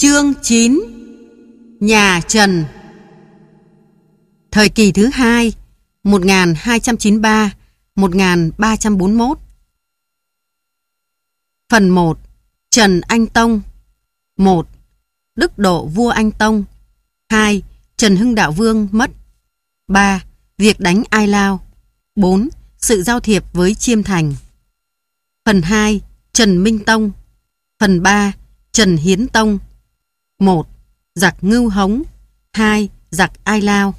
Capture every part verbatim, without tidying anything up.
Chương chín. Nhà Trần. Thời kỳ thứ hai, một nghìn hai trăm chín mươi ba đến một nghìn ba trăm bốn mươi mốt. Phần một. Trần Anh Tông. một. Đức độ vua Anh Tông. hai. Trần Hưng Đạo Vương mất. ba. Việc đánh Ai Lao. bốn. Sự giao thiệp với Chiêm Thành. Phần hai. Trần Minh Tông. Phần ba. Trần Hiến Tông. một. Giặc Ngưu Hống. hai. Giặc Ai Lao.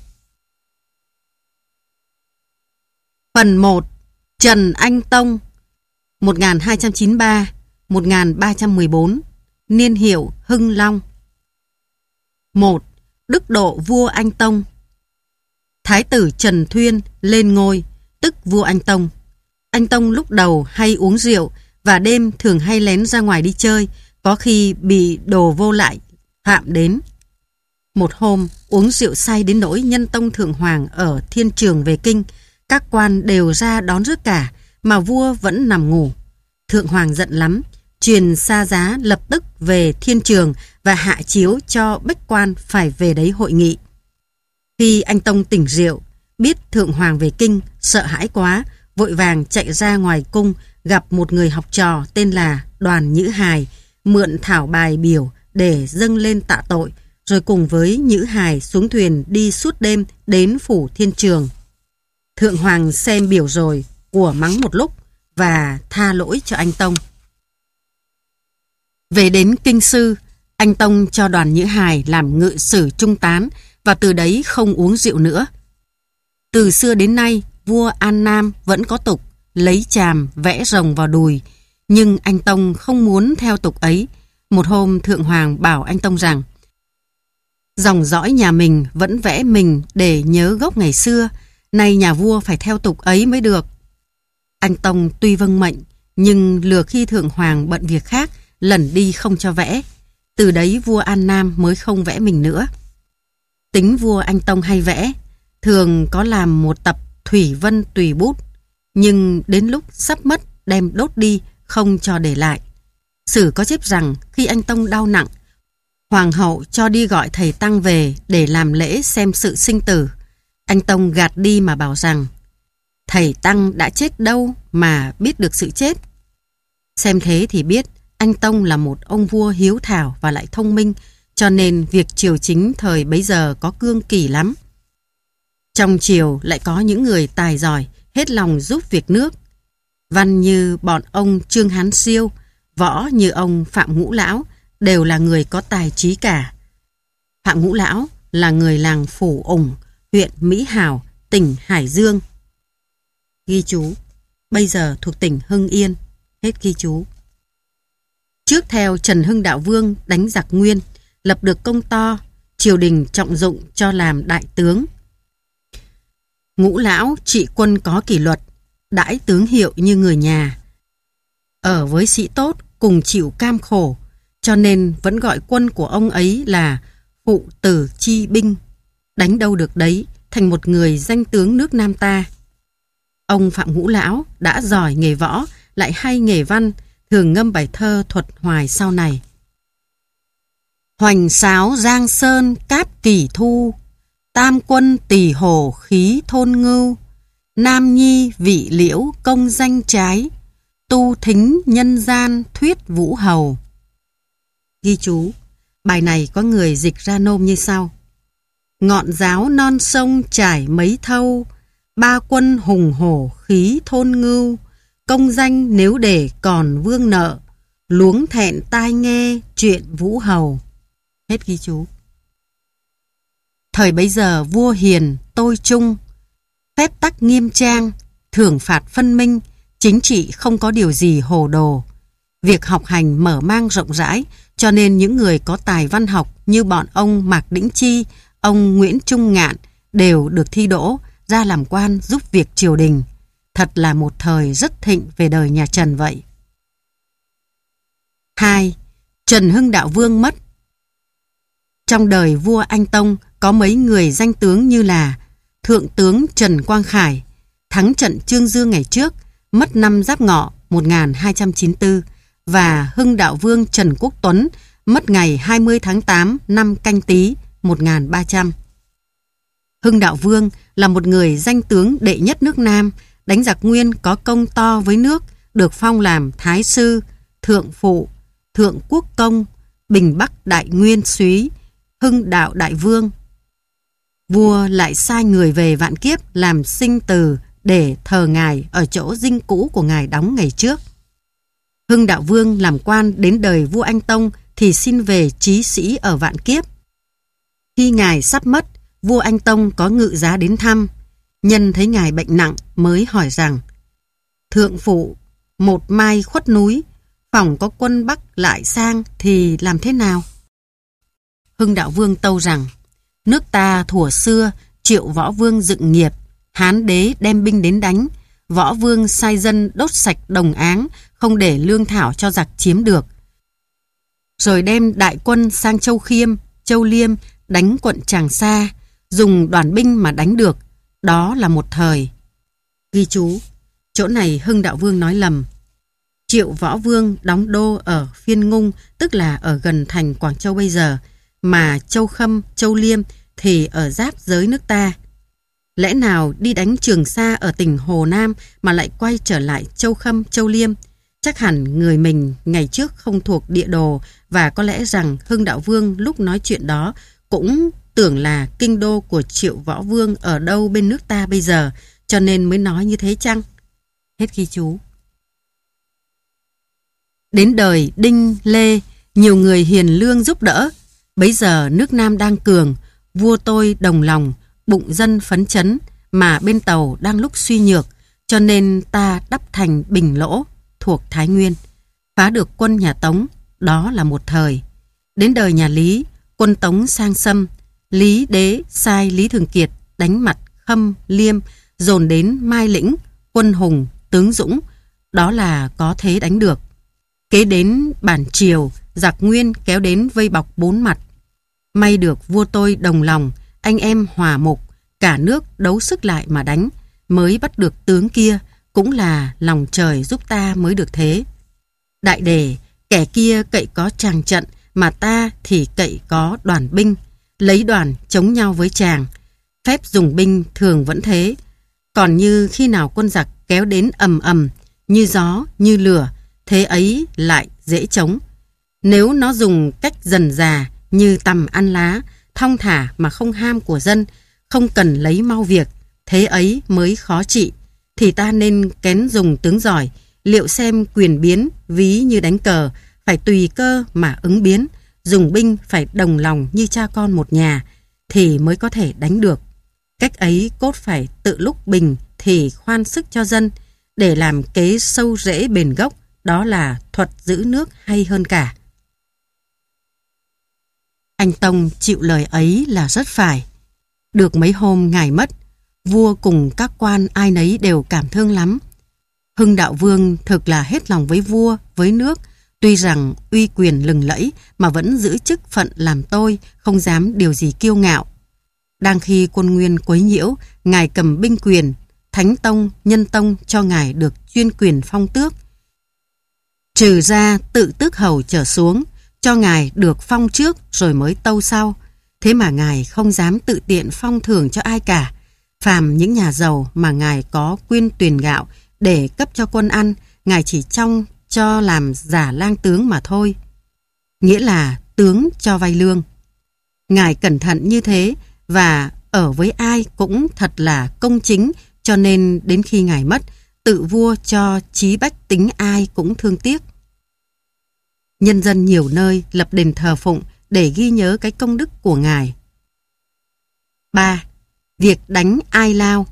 Phần một. Trần Anh Tông. một nghìn hai trăm chín mươi ba đến một nghìn ba trăm mười bốn. Niên hiệu Hưng Long. một. Đức độ vua Anh Tông. Thái tử Trần Thuyên lên ngôi, tức vua Anh Tông. Anh Tông lúc đầu hay uống rượu và đêm thường hay lén ra ngoài đi chơi, có khi bị đồ vô lại phạm đến. Một hôm uống rượu say đến nỗi nhân tông thượng hoàng ở Thiên Trường về kinh, các quan đều ra đón rước cả, mà vua vẫn nằm ngủ. Thượng hoàng giận lắm, truyền xa giá lập tức về Thiên Trường và hạ chiếu cho bách quan phải về đấy hội nghị. Khi anh Tông tỉnh rượu, biết thượng hoàng về kinh, sợ hãi quá, vội vàng chạy ra ngoài cung, gặp một người học trò tên là Đoàn Nhữ Hài, mượn thảo bài biểu để dâng lên tạ tội, rồi cùng với Nhữ Hài xuống thuyền đi suốt đêm đến phủ Thiên Trường. Thượng hoàng xem biểu rồi, của mắng một lúc và tha lỗi cho anh Tông. Về đến kinh sư, anh Tông cho Đoàn Nhữ Hài làm ngự sử trung tán và từ đấy không uống rượu nữa. Từ xưa đến nay, vua An Nam vẫn có tục lấy chàm vẽ rồng vào đùi, nhưng anh Tông không muốn theo tục ấy. Một hôm thượng hoàng bảo anh Tông rằng dòng dõi nhà mình vẫn vẽ mình để nhớ gốc ngày xưa, nay nhà vua phải theo tục ấy mới được. Anh Tông tuy vâng mệnh, nhưng lừa khi thượng hoàng bận việc khác, lẩn đi không cho vẽ. Từ đấy vua An Nam mới không vẽ mình nữa. Tính vua anh Tông hay vẽ, thường có làm một tập thủy vân tùy bút, nhưng đến lúc sắp mất đem đốt đi, không cho để lại. Sử có chép rằng khi anh Tông đau nặng, hoàng hậu cho đi gọi thầy Tăng về để làm lễ xem sự sinh tử. Anh Tông gạt đi mà bảo rằng thầy Tăng đã chết đâu mà biết được sự chết. Xem thế thì biết anh Tông là một ông vua hiếu thảo và lại thông minh, cho nên việc triều chính thời bấy giờ có cương kỷ lắm. Trong triều lại có những người tài giỏi, hết lòng giúp việc nước. Văn như bọn ông Trương Hán Siêu, võ như ông Phạm Ngũ Lão, đều là người có tài trí cả. Phạm Ngũ Lão là người làng Phủ Ủng, huyện Mỹ Hào, tỉnh Hải Dương. Ghi chú, bây giờ thuộc tỉnh Hưng Yên. Hết ghi chú. Trước theo Trần Hưng Đạo Vương đánh giặc Nguyên, lập được công to, triều đình trọng dụng cho làm đại tướng. Ngũ Lão trị quân có kỷ luật, đãi tướng hiệu như người nhà. Ở với sĩ tốt cùng chịu cam khổ, cho nên vẫn gọi quân của ông ấy là phụ tử chi binh. Đánh đâu được đấy, thành một người danh tướng nước Nam ta. Ông Phạm Ngũ Lão đã giỏi nghề võ, lại hay nghề văn, thường ngâm bài thơ thuật hoài sau này. Hoành sáo Giang Sơn cáp kỳ thu, tam quân tỳ hổ khí thôn ngưu, nam nhi vị liễu công danh trái, tu thính nhân gian thuyết vũ hầu. Ghi chú, bài này có người dịch ra nôm như sau: ngọn giáo non sông trải mấy thâu, ba quân hùng hổ khí thôn ngưu, công danh nếu để còn vương nợ, luống thẹn tai nghe chuyện vũ hầu. Hết ghi chú. Thời bấy giờ vua hiền, tôi trung, phép tắc nghiêm trang, thưởng phạt phân minh, chính trị không có điều gì hồ đồ. Việc học hành mở mang rộng rãi, cho nên những người có tài văn học như bọn ông Mạc Đĩnh Chi, ông Nguyễn Trung Ngạn đều được thi đỗ ra làm quan giúp việc triều đình. Thật là một thời rất thịnh về đời nhà Trần vậy. hai. Trần Hưng Đạo Vương mất. Trong đời vua Anh Tông có mấy người danh tướng như là Thượng tướng Trần Quang Khải, thắng trận Chương Dương ngày trước, mất năm Giáp Ngọ một nghìn hai trăm chín mươi tư, và Hưng Đạo Vương Trần Quốc Tuấn mất ngày hai mươi tháng tám năm Canh Tý một nghìn ba trăm. Hưng Đạo Vương là một người danh tướng đệ nhất nước Nam, đánh giặc Nguyên có công to với nước, được phong làm Thái Sư, Thượng Phụ, Thượng Quốc Công, Bình Bắc Đại Nguyên Súy, Hưng Đạo Đại Vương. Vua lại sai người về Vạn Kiếp làm sinh từ để thờ ngài ở chỗ dinh cũ của ngài đóng ngày trước. Hưng Đạo Vương làm quan đến đời vua Anh Tông thì xin về trí sĩ ở Vạn Kiếp. Khi ngài sắp mất, vua Anh Tông có ngự giá đến thăm. Nhân thấy ngài bệnh nặng mới hỏi rằng: Thượng Phụ, một mai khuất núi, phòng có quân Bắc lại sang thì làm thế nào? Hưng Đạo Vương tâu rằng: Nước ta thuở xưa Triệu Võ Vương dựng nghiệp, Hán đế đem binh đến đánh, Võ Vương sai dân đốt sạch Đồng Áng, không để lương thảo cho giặc chiếm được. Rồi đem đại quân sang Châu Khiêm, Châu Liêm đánh quận Tràng Sa, dùng đoàn binh mà đánh được. Đó là một thời. Ghi chú, chỗ này Hưng Đạo Vương nói lầm. Triệu Võ Vương đóng đô ở Phiên Ngung, tức là ở gần thành Quảng Châu bây giờ, mà Châu Khâm, Châu Liêm thì ở giáp giới nước ta. Lẽ nào đi đánh Trường Sa ở tỉnh Hồ Nam mà lại quay trở lại Châu Khâm, Châu Liêm? Chắc hẳn người mình ngày trước không thuộc địa đồ, và có lẽ rằng Hưng Đạo Vương lúc nói chuyện đó cũng tưởng là kinh đô của Triệu Võ Vương ở đâu bên nước ta bây giờ, cho nên mới nói như thế chăng? Hết ghi chú. Đến đời Đinh, Lê, nhiều người hiền lương giúp đỡ. Bấy giờ nước Nam đang cường, vua tôi đồng lòng, bụng dân phấn chấn, mà bên Tàu đang lúc suy nhược, cho nên ta đắp thành Bình Lỗ thuộc Thái Nguyên, phá được quân nhà Tống. Đó là một thời. Đến đời nhà Lý, quân Tống sang xâm, Lý đế sai Lý Thường Kiệt đánh mặt Khâm, Liêm, dồn đến Mai Lĩnh, quân hùng, tướng dũng. Đó là có thế đánh được. Kế đến Bản Triều, giặc Nguyên kéo đến vây bọc bốn mặt. May được vua tôi đồng lòng, anh em hòa mục, cả nước đấu sức lại mà đánh, mới bắt được tướng kia, cũng là lòng trời giúp ta mới được thế. Đại đề, kẻ kia cậy có tràng trận, mà ta thì cậy có đoàn binh, lấy đoàn chống nhau với tràng. Phép dùng binh thường vẫn thế. Còn như khi nào quân giặc kéo đến ầm ầm, như gió, như lửa, thế ấy lại dễ chống. Nếu nó dùng cách dần dà, như tằm ăn lá, thong thả mà không ham của dân, không cần lấy mau việc, thế ấy mới khó trị. Thì ta nên kén dùng tướng giỏi, liệu xem quyền biến, ví như đánh cờ, phải tùy cơ mà ứng biến, dùng binh phải đồng lòng như cha con một nhà, thì mới có thể đánh được. Cách ấy cốt phải tự lúc bình thì khoan sức cho dân, để làm kế sâu rễ bền gốc, đó là thuật giữ nước hay hơn cả. Anh Tông chịu lời ấy là rất phải. Được mấy hôm ngài mất, vua cùng các quan ai nấy đều cảm thương lắm. Hưng Đạo Vương thực là hết lòng với vua, với nước, tuy rằng uy quyền lừng lẫy mà vẫn giữ chức phận làm tôi, không dám điều gì kiêu ngạo. Đang khi quân Nguyên quấy nhiễu, ngài cầm binh quyền, Thánh Tông, Nhân Tông cho ngài được chuyên quyền phong tước. Trừ ra tự tước hầu trở xuống, cho ngài được phong trước rồi mới tâu sau. Thế mà ngài không dám tự tiện phong thưởng cho ai cả. Phàm những nhà giàu mà ngài có quyên tuyền gạo để cấp cho quân ăn, ngài chỉ trong cho làm giả lang tướng mà thôi. Nghĩa là tướng cho vay lương. Ngài cẩn thận như thế và ở với ai cũng thật là công chính, cho nên đến khi ngài mất, tự vua cho chí bách tính ai cũng thương tiếc. Nhân dân nhiều nơi lập đền thờ phụng để ghi nhớ cái công đức của ngài. ba. Việc đánh Ai Lao.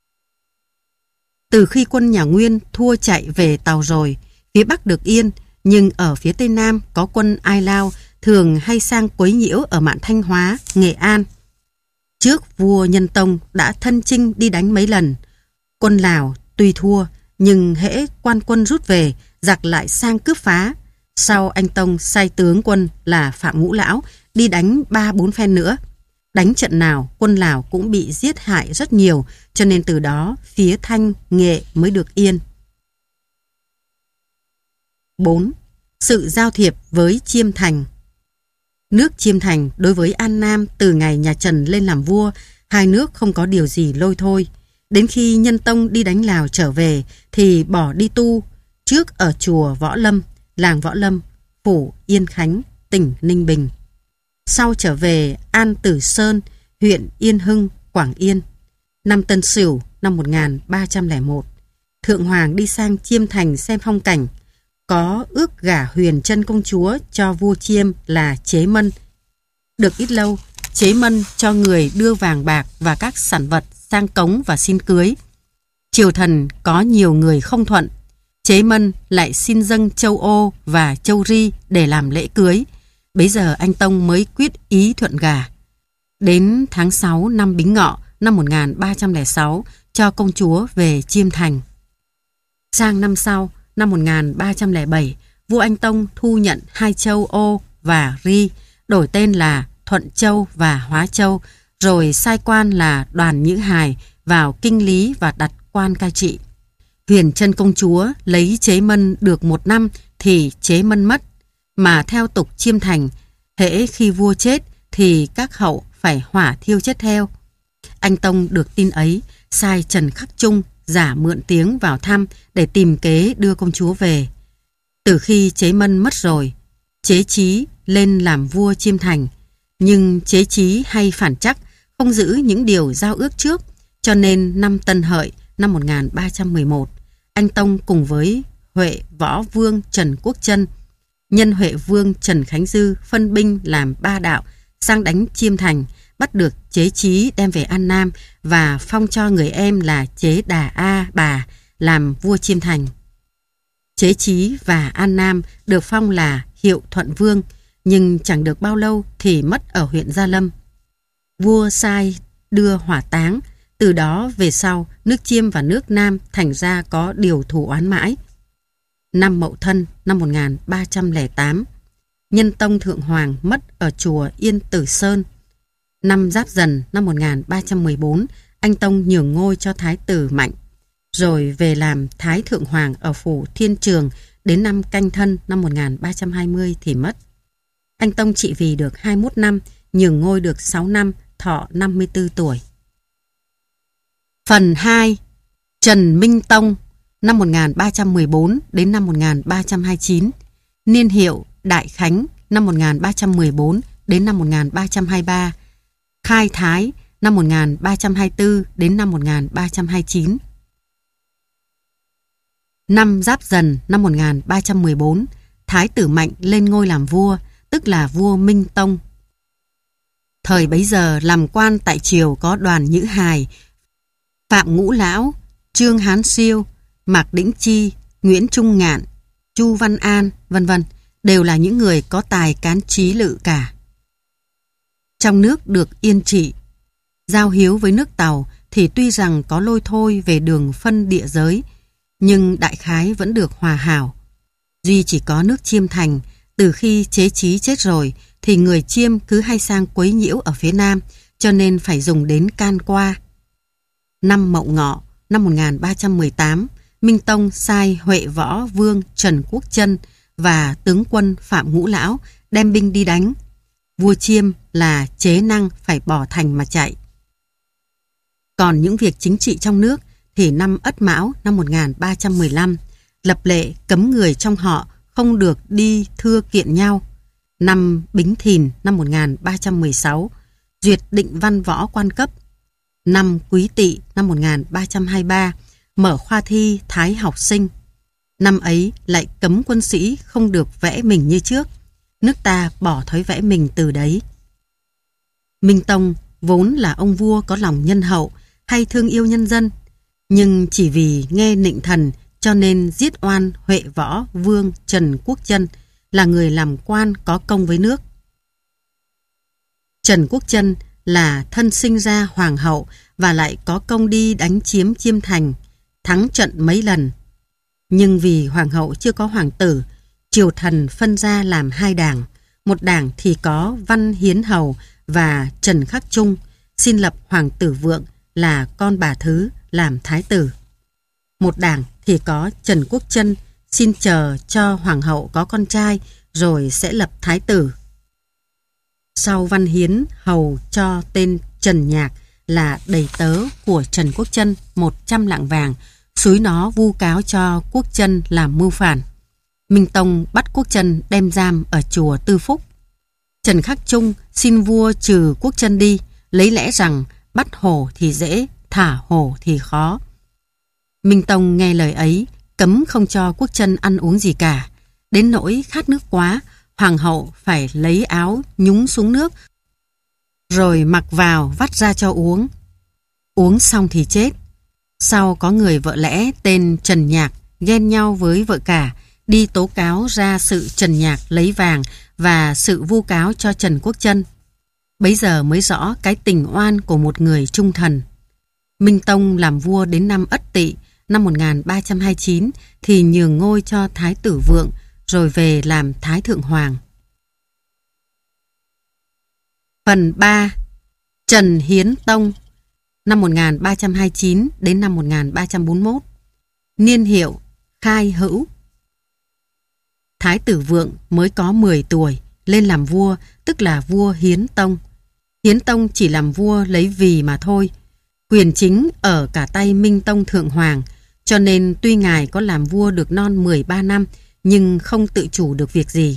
Từ khi quân nhà Nguyên thua chạy về Tàu rồi, phía Bắc được yên, nhưng ở phía Tây Nam có quân Ai Lao thường hay sang quấy nhiễu ở mạn Thanh Hóa, Nghệ An. Trước vua Nhân Tông đã thân chinh đi đánh mấy lần. Quân Lào tuy thua, nhưng hễ quan quân rút về, giặc lại sang cướp phá. Sau anh Tông sai tướng quân là Phạm Ngũ Lão đi đánh ba bốn phen nữa. Đánh trận nào quân Lào cũng bị giết hại rất nhiều, cho nên từ đó phía Thanh, Nghệ mới được yên. bốn. Sự giao thiệp với Chiêm Thành. Nước Chiêm Thành đối với An Nam từ ngày nhà Trần lên làm vua, hai nước không có điều gì lôi thôi. Đến khi Nhân Tông đi đánh Lào trở về thì bỏ đi tu, trước ở chùa Võ Lâm, làng Võ Lâm, phủ Yên Khánh, tỉnh Ninh Bình. Sau trở về An Tử Sơn, huyện Yên Hưng, Quảng Yên. Năm Tân Sửu năm một nghìn ba trăm lẻ một, Thượng Hoàng đi sang Chiêm Thành xem phong cảnh, có ước gả Huyền Trân công chúa cho vua Chiêm là Chế Mân. Được ít lâu, Chế Mân cho người đưa vàng bạc và các sản vật sang cống và xin cưới. Triều thần có nhiều người không thuận, Chế Mân lại xin dâng châu Ô và châu Ri để làm lễ cưới. Bấy giờ anh Tông mới quyết ý thuận gả. Đến tháng sáu năm Bính Ngọ năm một nghìn ba trăm lẻ sáu cho công chúa về Chiêm Thành. Sang năm sau, năm một nghìn ba trăm lẻ bảy, vua Anh Tông thu nhận hai châu Ô và Ri, đổi tên là Thuận Châu và Hóa Châu, rồi sai quan là Đoàn Nhữ Hài vào kinh lý và đặt quan cai trị. Huyền Trân công chúa lấy Chế Mân được một năm thì Chế Mân mất, mà theo tục Chiêm Thành, hễ khi vua chết thì các hậu phải hỏa thiêu chết theo. Anh Tông được tin ấy, sai Trần Khắc Trung giả mượn tiếng vào thăm để tìm kế đưa công chúa về. Từ khi Chế Mân mất rồi, Chế Chí lên làm vua Chiêm Thành, nhưng Chế Chí hay phản trắc, không giữ những điều giao ước trước, cho nên năm Tân Hợi năm một nghìn ba trăm mười một, anh Tông cùng với Huệ Võ Vương Trần Quốc Trân, nhân Huệ Vương Trần Khánh Dư phân binh làm ba đạo sang đánh Chiêm Thành, bắt được Chế Chí đem về An Nam và phong cho người em là Chế Đà A Bà làm vua Chiêm Thành. Chế Chí và An Nam được phong là Hiệu Thuận Vương, nhưng chẳng được bao lâu thì mất ở huyện Gia Lâm. Vua sai đưa hỏa táng, từ đó về sau nước Chiêm và nước Nam thành ra có điều thù oán mãi. Năm Mậu Thân năm một nghìn ba trăm lẻ tám, Nhân Tông Thượng Hoàng mất ở chùa Yên Tử Sơn. Năm Giáp Dần năm một nghìn ba trăm mười bốn, anh Tông nhường ngôi cho Thái tử Mạnh, rồi về làm Thái Thượng Hoàng ở phủ Thiên Trường đến năm Canh Thân năm một nghìn ba trăm hai mươi thì mất. Anh Tông trị vì được hai mươi mốt năm, nhường ngôi được sáu năm, thọ năm mươi tư tuổi. Phần hai. Trần Minh Tông năm một nghìn ba trăm mười bốn đến năm một nghìn ba trăm hai mươi chín, niên hiệu Đại Khánh năm một nghìn ba trăm mười bốn đến năm một nghìn ba trăm hai mươi ba, Khai Thái năm một nghìn ba trăm hai mươi tư đến năm một nghìn ba trăm hai mươi chín. Năm Giáp Dần năm một nghìn ba trăm mười bốn, Thái tử Mạnh lên ngôi làm vua, tức là vua Minh Tông. Thời bấy giờ làm quan tại triều có Đoàn Nhữ Hài, Phạm Ngũ Lão, Trương Hán Siêu, Mạc Đĩnh Chi, Nguyễn Trung Ngạn, Chu Văn An, vân vân, đều là những người có tài cán trí lự cả. Trong nước được yên trị, giao hiếu với nước Tàu thì tuy rằng có lôi thôi về đường phân địa giới, nhưng đại khái vẫn được hòa hảo. Duy chỉ có nước Chiêm Thành, từ khi Chế Chí chết rồi thì người Chiêm cứ hay sang quấy nhiễu ở phía Nam, cho nên phải dùng đến can qua. Năm Mậu Ngọ năm một nghìn ba trăm mười tám, Minh Tông sai Huệ Võ Vương Trần Quốc Trân và tướng quân Phạm Ngũ Lão đem binh đi đánh. Vua Chiêm là Chế Năng phải bỏ thành mà chạy. Còn những việc chính trị trong nước thì năm Ất Mão năm một nghìn ba trăm mười lăm, lập lệ cấm người trong họ không được đi thưa kiện nhau. Năm Bính Thìn năm một nghìn ba trăm mười sáu, duyệt định văn võ quan cấp. Năm Quý Tỵ năm một nghìn ba trăm hai mươi ba, mở khoa thi thái học sinh. Năm ấy lại cấm quân sĩ không được vẽ mình như trước. Nước ta bỏ thói vẽ mình từ đấy. Minh Tông vốn là ông vua có lòng nhân hậu, hay thương yêu nhân dân, nhưng chỉ vì nghe nịnh thần cho nên giết oan Huệ Võ Vương Trần Quốc Trân, là người làm quan có công với nước. Trần Quốc Trân là thân sinh ra hoàng hậu và lại có công đi đánh chiếm Chiêm Thành, thắng trận mấy lần. Nhưng vì hoàng hậu chưa có hoàng tử, triều thần phân ra làm hai đảng. Một đảng thì có Văn Hiến Hầu và Trần Khắc Trung, xin lập hoàng tử Vượng là con bà Thứ làm thái tử. Một đảng thì có Trần Quốc Trân, xin chờ cho hoàng hậu có con trai rồi sẽ lập thái tử. Sau văn hiến hầu cho tên Trần Nhạc là đầy tớ của Trần Quốc Chân một trăm lạng vàng, xúi nó vu cáo cho Quốc Chân làm mưu phản. Minh Tông bắt Quốc Chân đem giam ở chùa Tư Phúc. Trần Khắc Trung xin vua trừ Quốc Chân đi, lấy lẽ rằng bắt hổ thì dễ, thả hổ thì khó. Minh Tông nghe lời ấy, cấm không cho Quốc Chân ăn uống gì cả. Đến nỗi khát nước quá, hoàng hậu phải lấy áo nhúng xuống nước, rồi mặc vào vắt ra cho uống. Uống xong thì chết. Sau có người vợ lẽ tên Trần Nhạc ghen nhau với vợ cả, đi tố cáo ra sự Trần Nhạc lấy vàng và sự vu cáo cho Trần Quốc Chân. Bấy giờ mới rõ cái tình oan của một người trung thần. Minh Tông làm vua đến năm Ất Tỵ, năm một nghìn ba trăm hai mươi chín thì nhường ngôi cho Thái tử Vượng, rồi về làm Thái Thượng Hoàng. Phần ba. Trần Hiến Tông, năm một nghìn ba trăm hai mươi chín đến năm một nghìn ba trăm bốn mươi mốt. Niên hiệu Khai Hữu. Thái tử Vượng mới có mười tuổi, lên làm vua, tức là vua Hiến Tông. Hiến Tông chỉ làm vua lấy vì mà thôi. Quyền chính ở cả tay Minh Tông Thượng Hoàng, cho nên tuy ngài có làm vua được non mười ba năm, nhưng không tự chủ được việc gì.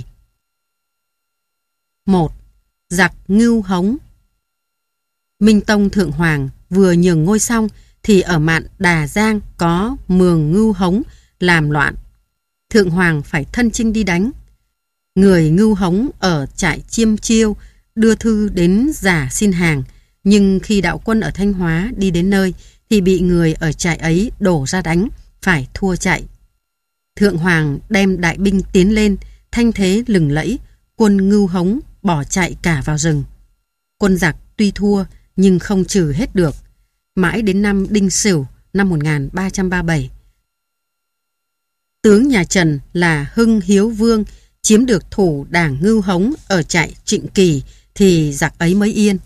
một. Giặc Ngưu Hống. Minh Tông Thượng Hoàng vừa nhường ngôi xong thì ở mạn Đà Giang có Mường Ngưu Hống làm loạn. Thượng Hoàng phải thân chinh đi đánh. Người Ngưu Hống ở trại Chiêm Chiêu đưa thư đến giả xin hàng, nhưng khi đạo quân ở Thanh Hóa đi đến nơi thì bị người ở trại ấy đổ ra đánh, phải thua chạy. Thượng Hoàng đem đại binh tiến lên, thanh thế lừng lẫy, quân Ngưu Hống bỏ chạy cả vào rừng. Quân giặc tuy thua nhưng không trừ hết được. Mãi đến năm Đinh Sửu năm một nghìn ba trăm ba mươi bảy, tướng nhà Trần là Hưng Hiếu Vương chiếm được thủ đảng Ngưu Hống ở trại Trịnh Kỳ thì giặc ấy mới yên.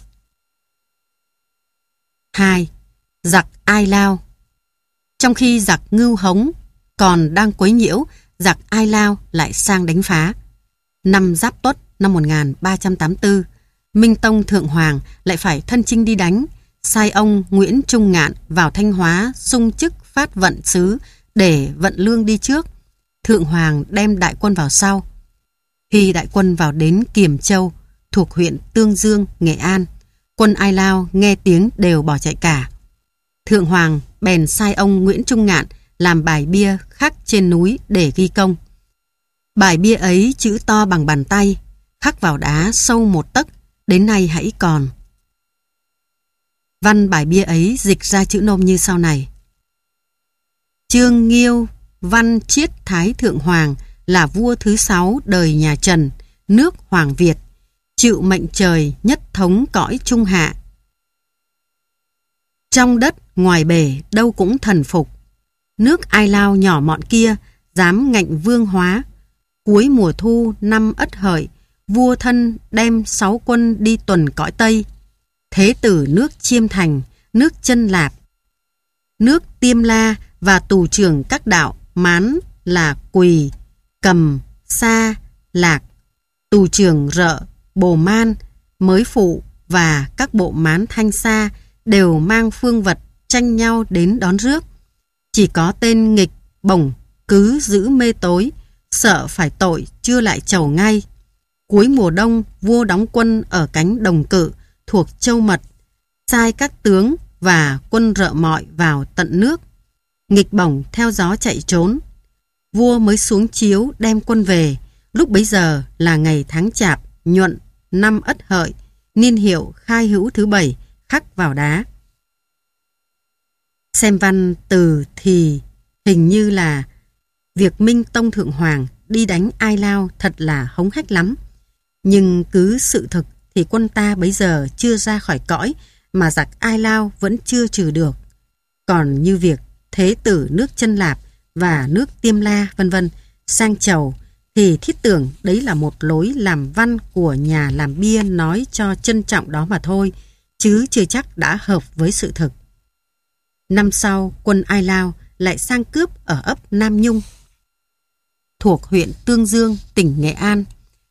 hai. Giặc Ai Lao. Trong khi giặc Ngưu Hống còn đang quấy nhiễu, giặc Ai Lao lại sang đánh phá. Năm Giáp Tuất năm một nghìn ba trăm tám mươi tư, Minh Tông Thượng Hoàng lại phải thân chinh đi đánh, sai ông Nguyễn Trung Ngạn vào Thanh Hóa xung chức phát vận sứ để vận lương đi trước. Thượng Hoàng đem đại quân vào sau. Khi đại quân vào đến Kiểm Châu thuộc huyện Tương Dương, Nghệ An, quân Ai Lao nghe tiếng đều bỏ chạy cả. Thượng Hoàng bèn sai ông Nguyễn Trung Ngạn làm bài bia khắc trên núi để ghi công. Bài bia ấy chữ to bằng bàn tay, khắc vào đá sâu một tấc, đến nay hãy còn. Văn bài bia ấy dịch ra chữ nôm như sau này: Trương Nghiêu Văn Chiết Thái Thượng Hoàng là vua thứ sáu đời nhà Trần, nước Hoàng Việt, chịu mệnh trời nhất thống cõi Trung Hạ. Trong đất ngoài bể đâu cũng thần phục. Nước Ai Lao nhỏ mọn kia dám ngạnh vương hóa. Cuối mùa thu năm Ất Hợi, vua thân đem sáu quân đi tuần cõi Tây. Thế tử nước Chiêm Thành, nước Chân Lạp, nước Tiêm La và tù trưởng các đạo Mán là Quỳ, Cầm, Sa, Lạc, tù trưởng Rợ, Bồ Man, Mới Phụ và các bộ Mán Thanh Sa đều mang phương vật tranh nhau đến đón rước. Chỉ có tên nghịch Bổng cứ giữ mê tối, sợ phải tội chưa lại chầu ngay. Cuối mùa đông, vua đóng quân ở cánh Đồng Cự thuộc Châu Mật, sai các tướng và quân Rợ Mọi vào tận nước. Nghịch Bổng theo gió chạy trốn. Vua mới xuống chiếu đem quân về. Lúc bấy giờ là ngày tháng Chạp, Nhuận, năm Ất Hợi, niên hiệu Khai Hữu thứ bảy, khắc vào đá. Xem văn từ thì hình như là việc Minh Tông Thượng Hoàng đi đánh Ai Lao thật là hống hách lắm. Nhưng cứ sự thực thì quân ta bấy giờ chưa ra khỏi cõi mà giặc Ai Lao vẫn chưa trừ được. Còn như việc thế tử nước Chân Lạp và nước Tiêm La vân vân sang chầu thì thiết tưởng đấy là một lối làm văn của nhà làm bia nói cho trân trọng đó mà thôi, chứ chưa chắc đã hợp với sự thực. Năm sau, quân Ai Lao lại sang cướp ở ấp Nam Nhung, thuộc huyện Tương Dương, tỉnh Nghệ An.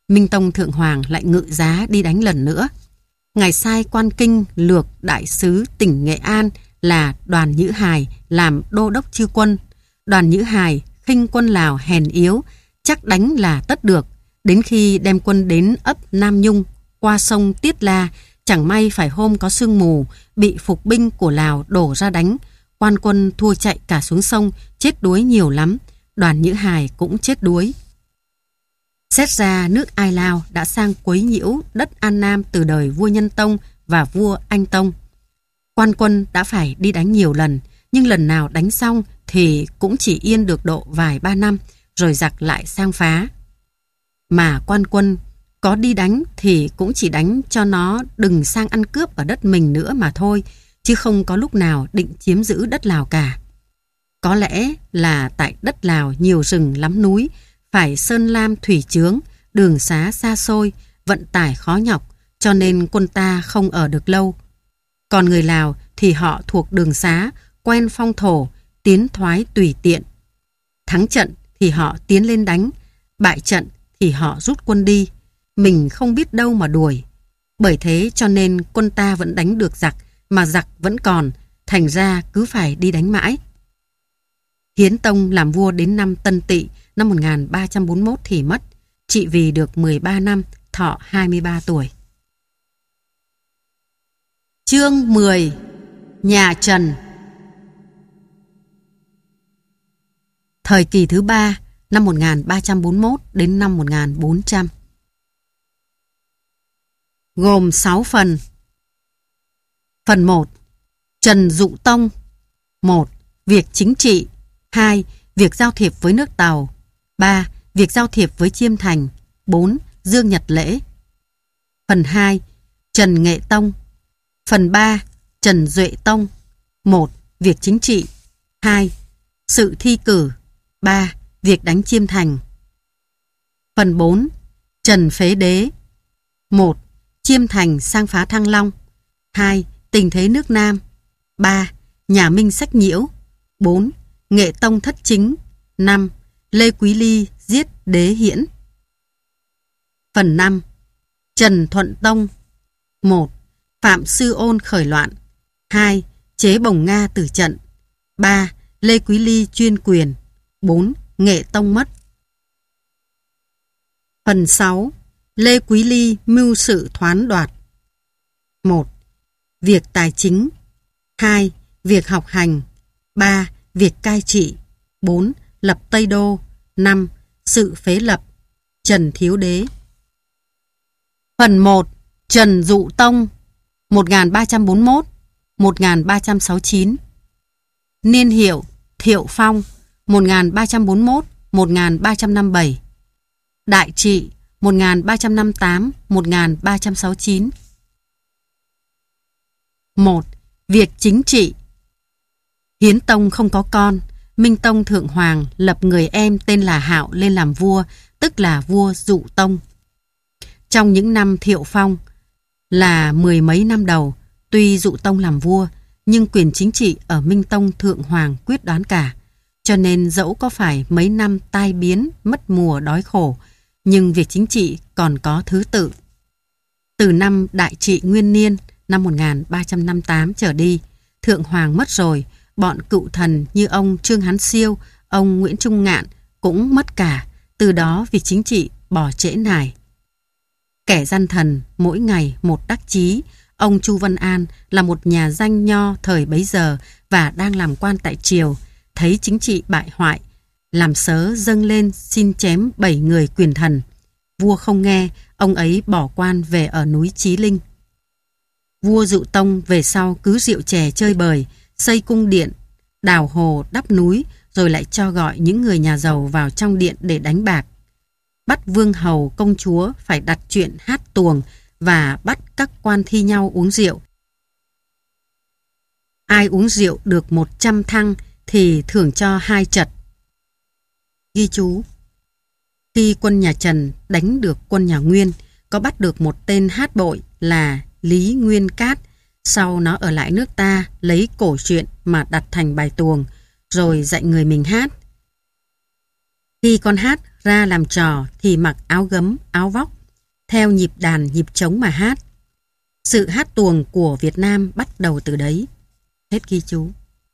Minh Tông Thượng Hoàng lại ngự giá đi đánh lần nữa. Ngài sai quan kinh lược đại sứ tỉnh Nghệ An là Đoàn Nhữ Hài làm đô đốc chư quân. Đoàn Nhữ Hài khinh quân Lào hèn yếu, chắc đánh là tất được. Đến khi đem quân đến ấp Nam Nhung, qua sông Tiết La, chẳng may phải hôm có sương mù, bị phục binh của Lào đổ ra đánh. Quan quân thua chạy cả xuống sông, chết đuối nhiều lắm. Đoàn Nhữ Hài cũng chết đuối. Xét ra nước Ai Lao đã sang quấy nhiễu đất An Nam từ đời vua Nhân Tông và vua Anh Tông. Quan quân đã phải đi đánh nhiều lần, nhưng lần nào đánh xong thì cũng chỉ yên được độ vài ba năm, rồi giặc lại sang phá. Mà quan quân có đi đánh thì cũng chỉ đánh cho nó đừng sang ăn cướp ở đất mình nữa mà thôi, chứ không có lúc nào định chiếm giữ đất Lào cả. Có lẽ là tại đất Lào nhiều rừng lắm núi, phải sơn lam thủy chướng, đường xá xa xôi, vận tải khó nhọc, cho nên quân ta không ở được lâu. Còn người Lào thì họ thuộc đường xá, quen phong thổ, tiến thoái tùy tiện. Thắng trận thì họ tiến lên đánh, bại trận thì họ rút quân đi. Mình không biết đâu mà đuổi. Bởi thế cho nên quân ta vẫn đánh được giặc, mà giặc vẫn còn, thành ra cứ phải đi đánh mãi. Hiến Tông làm vua đến năm Tân Tỵ, năm một nghìn ba trăm bốn mươi mốt thì mất, trị vì được mười ba năm, thọ hai mươi ba tuổi. Chương mười. Nhà Trần. Thời kỳ thứ ba, năm một nghìn ba trăm bốn mươi mốt đến năm một nghìn bốn trăm. Gồm sáu phần. Phần một. Trần Dụ Tông. một. Việc chính trị. hai. Việc giao thiệp với nước Tàu. ba. Việc giao thiệp với Chiêm Thành. bốn. Dương Nhật Lễ. Phần hai. Trần Nghệ Tông. Phần ba. Trần Duệ Tông. một. Việc chính trị. hai. Sự thi cử. ba. Việc đánh Chiêm Thành. Phần bốn. Trần Phế Đế. một. Chiêm Thành sang phá Thăng Long. hai. Tình thế nước Nam. ba. Nhà Minh sách nhiễu. bốn. Nghệ Tông thất chính. năm. Lê Quý Ly giết Đế Hiển. Phần năm. Trần Thuận Tông. một. Phạm Sư Ôn khởi loạn. hai. Chế Bồng Nga tử trận. ba. Lê Quý Ly chuyên quyền. bốn. Nghệ Tông mất. Phần sáu. Lê Quý Ly mưu sự thoán đoạt. một. Việc tài chính. hai. Việc học hành. ba. Việc cai trị. bốn. Lập Tây Đô. năm. Sự phế lập. Trần Thiếu Đế. Phần một. Trần Dụ Tông, một nghìn ba trăm bốn mươi mốt đến một nghìn ba trăm sáu mươi chín. Niên hiệu Thiệu Phong, một nghìn ba trăm bốn mươi mốt đến một nghìn ba trăm năm mươi bảy. Đại trị một nghìn ba trăm năm mươi tám đến một nghìn ba trăm sáu mươi chín. một. Việc chính trị. Hiến Tông không có con, Minh Tông Thượng Hoàng lập người em tên là Hạo lên làm vua, tức là vua Dụ Tông. Trong những năm Thiệu Phong là mười mấy năm đầu, tuy Dụ Tông làm vua, nhưng quyền chính trị ở Minh Tông Thượng Hoàng quyết đoán cả. Cho nên dẫu có phải mấy năm tai biến, mất mùa đói khổ, nhưng việc chính trị còn có thứ tự. Từ năm Đại trị Nguyên Niên, năm một nghìn ba trăm năm mươi tám trở đi, Thượng Hoàng mất rồi, bọn cựu thần như ông Trương Hán Siêu, ông Nguyễn Trung Ngạn cũng mất cả, từ đó việc chính trị bỏ trễ nải. Kẻ gian thần mỗi ngày một đắc chí, ông Chu Văn An là một nhà danh nho thời bấy giờ và đang làm quan tại triều, thấy chính trị bại hoại, làm sớ dâng lên xin chém bảy người quyền thần. Vua không nghe, ông ấy bỏ quan về ở núi Chí Linh. Vua Dụ Tông về sau cứ rượu chè chơi bời, xây cung điện, đào hồ đắp núi, rồi lại cho gọi những người nhà giàu vào trong điện để đánh bạc. Bắt vương hầu công chúa phải đặt chuyện hát tuồng và bắt các quan thi nhau uống rượu. Ai uống rượu được một trăm thăng thì thưởng cho hai trật. Ghi chú: khi quân nhà Trần đánh được quân nhà Nguyên, có bắt được một tên hát bội là Lý Nguyên Cát, sau nó ở lại nước ta lấy cổ truyện mà đặt thành bài tuồng, rồi dạy người mình hát. Khi con hát ra làm trò thì mặc áo gấm, áo vóc, theo nhịp đàn nhịp trống mà hát. Sự hát tuồng của Việt Nam bắt đầu từ đấy. Hết ghi chú.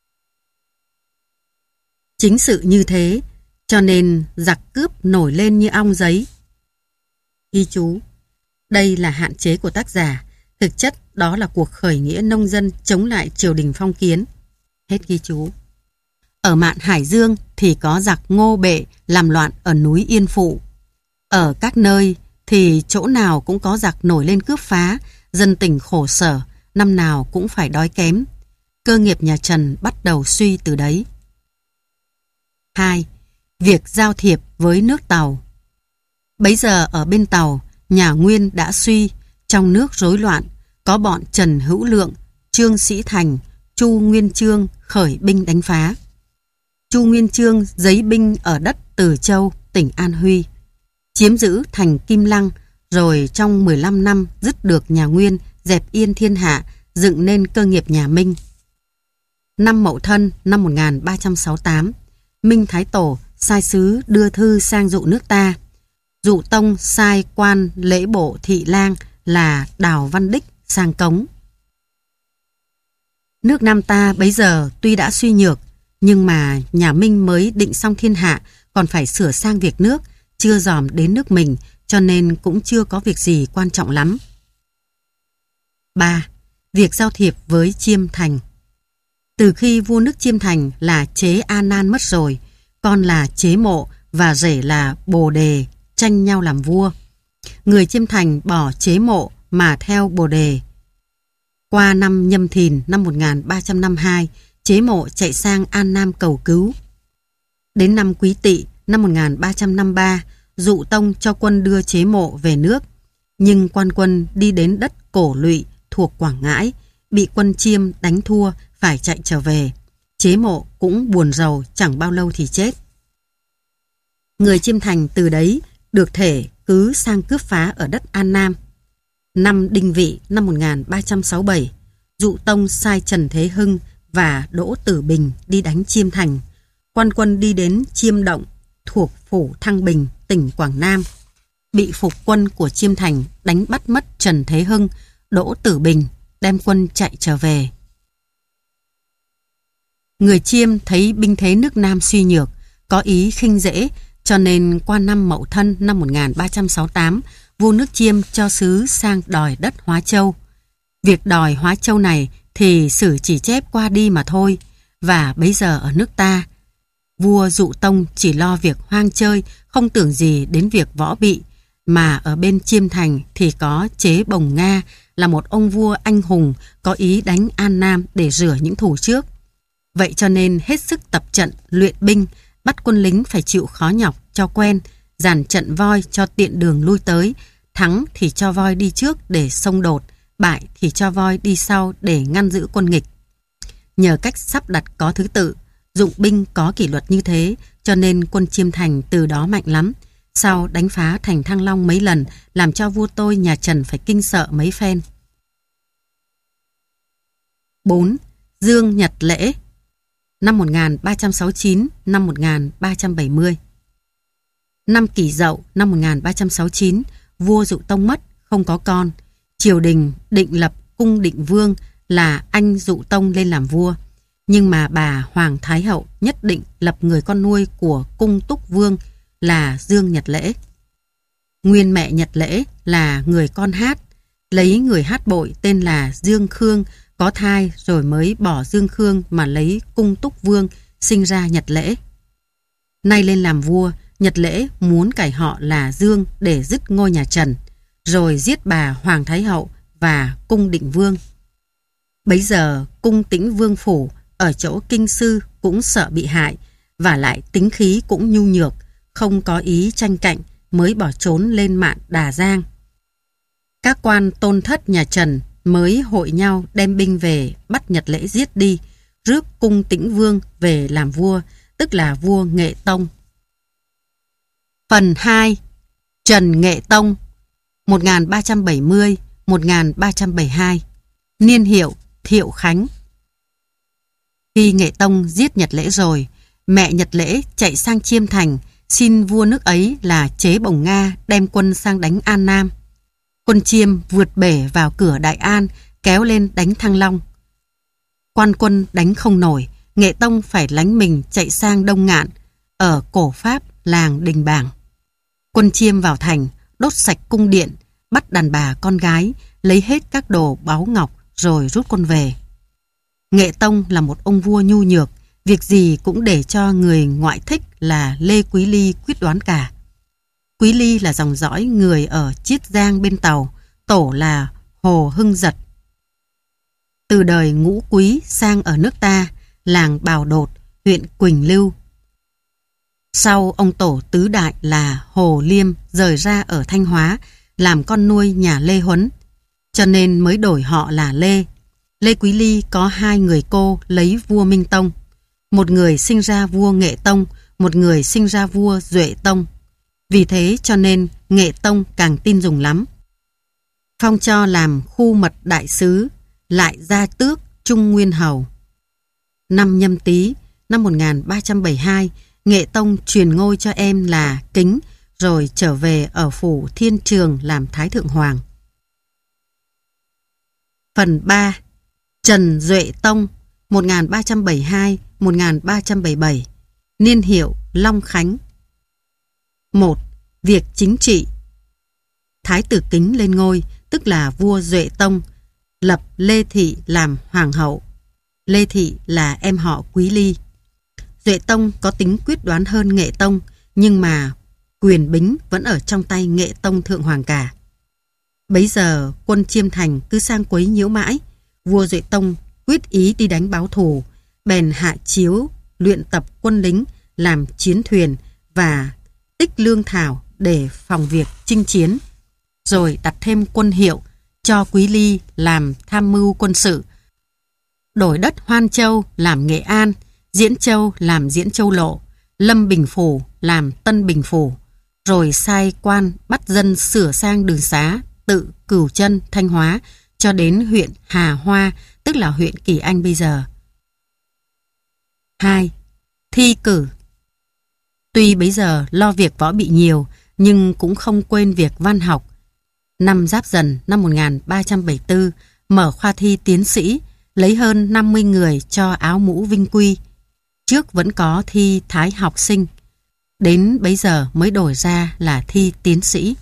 Chính sự như thế, cho nên giặc cướp nổi lên như ong giấy. Ghi chú. Đây là hạn chế của tác giả. Thực chất đó là cuộc khởi nghĩa nông dân chống lại triều đình phong kiến. Hết ghi chú. Ở mạn Hải Dương thì có giặc Ngô Bệ làm loạn ở núi Yên Phụ. Ở các nơi thì chỗ nào cũng có giặc nổi lên cướp phá, dân tình khổ sở, năm nào cũng phải đói kém. Cơ nghiệp nhà Trần bắt đầu suy từ đấy. hai. Việc giao thiệp với nước Tàu. Bấy giờ ở bên Tàu, nhà Nguyên đã suy, trong nước rối loạn, có bọn Trần Hữu Lượng, Trương Sĩ Thành, Chu Nguyên Chương khởi binh đánh phá. Chu Nguyên Chương giấy binh ở đất Từ Châu, tỉnh An Huy, chiếm giữ thành Kim Lăng, rồi trong mười lăm năm dứt được nhà Nguyên, dẹp yên thiên hạ, dựng nên cơ nghiệp nhà Minh. Năm Mậu Thân năm một nghìn ba trăm sáu mươi tám, Minh Thái Tổ sai sứ đưa thư sang dụ nước ta. Dụ tông sai quan lễ bộ thị lang là Đào Văn Đích sang cống. Nước Nam ta bấy giờ tuy đã suy nhược, nhưng mà nhà Minh mới định xong thiên hạ, còn phải sửa sang việc nước, chưa dòm đến nước mình, cho nên cũng chưa có việc gì quan trọng lắm. ba. Việc giao thiệp với Chiêm Thành. Từ khi vua nước Chiêm Thành là Chế A Nan mất rồi, con là Chế Mộ và rể là Bồ Đề tranh nhau làm vua. Người Chiêm Thành bỏ Chế Mộ mà theo Bồ Đề. Qua năm Nhâm Thìn năm một nghìn ba trăm năm mươi hai, Chế Mộ chạy sang An Nam cầu cứu. Đến năm Quý Tỵ năm một nghìn ba trăm năm mươi ba, Dụ Tông cho quân đưa Chế Mộ về nước, nhưng quan quân đi đến đất Cổ Lụy thuộc Quảng Ngãi, bị quân Chiêm đánh thua phải chạy trở về. Chế Mộ cũng buồn rầu, chẳng bao lâu thì chết. Người Chiêm Thành từ đấy được thể cứ sang cướp phá ở đất An Nam. Năm Đinh Vị năm một nghìn ba trăm sáu mươi bảy, Dụ Tông sai Trần Thế Hưng và Đỗ Tử Bình đi đánh Chiêm Thành. Quan quân đi đến Chiêm Động thuộc phủ Thăng Bình, tỉnh Quảng Nam, bị phục quân của Chiêm Thành đánh bắt mất Trần Thế Hưng, Đỗ Tử Bình, đem quân chạy trở về. Người Chiêm thấy binh thế nước Nam suy nhược, có ý khinh dễ, cho nên qua năm Mậu Thân năm một nghìn ba trăm sáu mươi tám, vua nước Chiêm cho sứ sang đòi đất Hóa Châu. Việc đòi Hóa Châu này thì sử chỉ chép qua đi mà thôi, và bấy giờ ở nước ta, vua Dụ Tông chỉ lo việc hoang chơi, không tưởng gì đến việc võ bị, mà ở bên Chiêm Thành thì có Chế Bồng Nga là một ông vua anh hùng có ý đánh An Nam để rửa những thù trước. Vậy cho nên hết sức tập trận, luyện binh, bắt quân lính phải chịu khó nhọc cho quen, dàn trận voi cho tiện đường lui tới, thắng thì cho voi đi trước để xông đột, bại thì cho voi đi sau để ngăn giữ quân nghịch. Nhờ cách sắp đặt có thứ tự, dụng binh có kỷ luật như thế, cho nên quân Chiêm Thành từ đó mạnh lắm. Sau đánh phá thành Thăng Long mấy lần, làm cho vua tôi nhà Trần phải kinh sợ mấy phen. bốn. Dương Nhật Lễ năm một nghìn ba trăm sáu mươi chín, năm một nghìn ba trăm bảy mươi. Năm Kỷ Dậu năm một nghìn ba trăm sáu mươi chín, vua Dụ Tông mất, không có con. Triều đình định lập Cung Định Vương là anh Dụ Tông lên làm vua. Nhưng mà bà Hoàng Thái Hậu nhất định lập người con nuôi của Cung Túc Vương là Dương Nhật Lễ. Nguyên mẹ Nhật Lễ là người con hát, lấy người hát bội tên là Dương Khương, có thai rồi mới bỏ Dương Khương mà lấy Cung Túc Vương, sinh ra Nhật Lễ. Nay lên làm vua, Nhật Lễ muốn cải họ là Dương để dứt ngôi nhà Trần, rồi giết bà Hoàng Thái Hậu và Cung Định Vương. Bấy giờ Cung Tĩnh Vương phủ ở chỗ Kinh Sư cũng sợ bị hại, và lại tính khí cũng nhu nhược, không có ý tranh cạnh, mới bỏ trốn lên mạn Đà Giang. Các quan tôn thất nhà Trần mới hội nhau đem binh về bắt Nhật Lễ giết đi, rước Cung Tĩnh Vương về làm vua, tức là vua Nghệ Tông. Phần hai. Trần Nghệ Tông một nghìn ba trăm bảy mươi đến một nghìn ba trăm bảy mươi hai. Niên hiệu Thiệu Khánh. Khi Nghệ Tông giết Nhật Lễ rồi, mẹ Nhật Lễ chạy sang Chiêm Thành xin vua nước ấy là Chế Bồng Nga đem quân sang đánh An Nam. Quân Chiêm vượt bể vào cửa Đại An, kéo lên đánh Thăng Long. Quan quân đánh không nổi, Nghệ Tông phải lánh mình chạy sang Đông Ngạn, ở cổ Pháp làng Đình Bảng. Quân Chiêm vào thành, đốt sạch cung điện, bắt đàn bà con gái, lấy hết các đồ báu ngọc rồi rút quân về. Nghệ Tông là một ông vua nhu nhược, việc gì cũng để cho người ngoại thích là Lê Quý Ly quyết đoán cả. Quý Ly là dòng dõi người ở Chiết Giang bên Tàu, tổ là Hồ Hưng Giật. Từ đời Ngũ Quý sang ở nước ta, làng Bào Đột, huyện Quỳnh Lưu. Sau ông tổ tứ đại là Hồ Liêm rời ra ở Thanh Hóa, làm con nuôi nhà Lê Huấn, cho nên mới đổi họ là Lê. Lê Quý Ly có hai người cô lấy vua Minh Tông. Một người sinh ra vua Nghệ Tông, một người sinh ra vua Duệ Tông. Vì thế cho nên Nghệ Tông càng tin dùng lắm. Phong cho làm khu mật đại sứ, lại gia tước Trung Nguyên Hầu. Năm Nhâm Tý, năm một nghìn ba trăm bảy mươi hai, Nghệ Tông truyền ngôi cho em là Kính, rồi trở về ở phủ Thiên Trường làm Thái Thượng Hoàng. Phần ba. Trần Duệ Tông, một nghìn ba trăm bảy mươi hai đến một nghìn ba trăm bảy mươi bảy, niên hiệu Long Khánh. một. Việc chính trị. Thái tử Kính lên ngôi, tức là vua Duệ Tông, lập Lê Thị làm hoàng hậu. Lê Thị là em họ Quý Ly. Duệ Tông có tính quyết đoán hơn Nghệ Tông, nhưng mà quyền bính vẫn ở trong tay Nghệ Tông Thượng Hoàng cả. Bấy giờ quân Chiêm Thành cứ sang quấy nhiễu mãi, vua Duệ Tông quyết ý đi đánh báo thù, bèn hạ chiếu luyện tập quân lính, làm chiến thuyền và tích lương thảo để phòng việc chinh chiến, rồi đặt thêm quân hiệu cho Quý Ly làm tham mưu quân sự, đổi đất Hoan Châu làm Nghệ An, Diễn Châu làm Diễn Châu Lộ, Lâm Bình Phủ làm Tân Bình Phủ, rồi sai quan bắt dân sửa sang đường xá tự Cửu Chân, Thanh Hóa cho đến huyện Hà Hoa, tức là huyện Kỳ Anh bây giờ. hai. Thi cử. Tuy bấy giờ lo việc võ bị nhiều, nhưng cũng không quên việc văn học. Năm Giáp Dần năm một nghìn ba trăm bảy mươi tư, mở khoa thi tiến sĩ, lấy hơn năm mươi người cho áo mũ vinh quy. Trước vẫn có thi thái học sinh, đến bấy giờ mới đổi ra là thi tiến sĩ.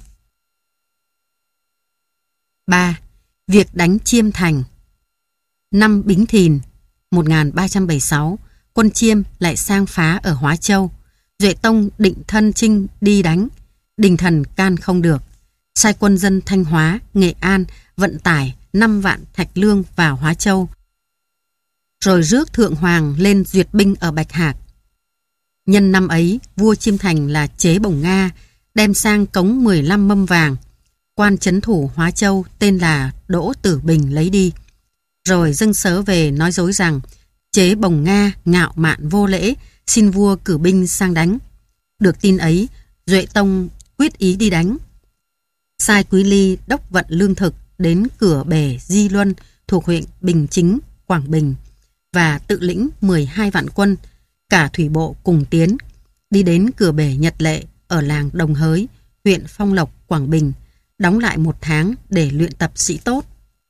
ba. Việc đánh Chiêm Thành. Năm Bính Thìn một nghìn ba trăm bảy mươi sáu, quân Chiêm lại sang phá ở Hóa Châu. Duệ Tông định thân chinh đi đánh, Đình Thần can không được, sai quân dân Thanh Hóa, Nghệ An vận tải năm vạn thạch lương vào Hóa Châu, rồi rước Thượng Hoàng lên duyệt binh ở Bạch Hạc. Nhân năm ấy, vua Chiêm Thành là Chế Bổng Nga đem sang cống mười lăm mâm vàng, quan trấn thủ Hóa Châu tên là Đỗ Tử Bình lấy đi, rồi dâng sớ về nói dối rằng Chế Bổng Nga ngạo mạn vô lễ, xin vua cử binh sang đánh. Được tin ấy, Duệ Tông quyết ý đi đánh. Sai Quý Ly đốc vận lương thực đến cửa bể Di Luân thuộc huyện Bình Chính, Quảng Bình, và tự lĩnh mười hai vạn quân, cả thủy bộ cùng tiến, đi đến cửa bể Nhật Lệ ở làng Đồng Hới, huyện Phong Lộc, Quảng Bình, đóng lại một tháng để luyện tập sĩ tốt.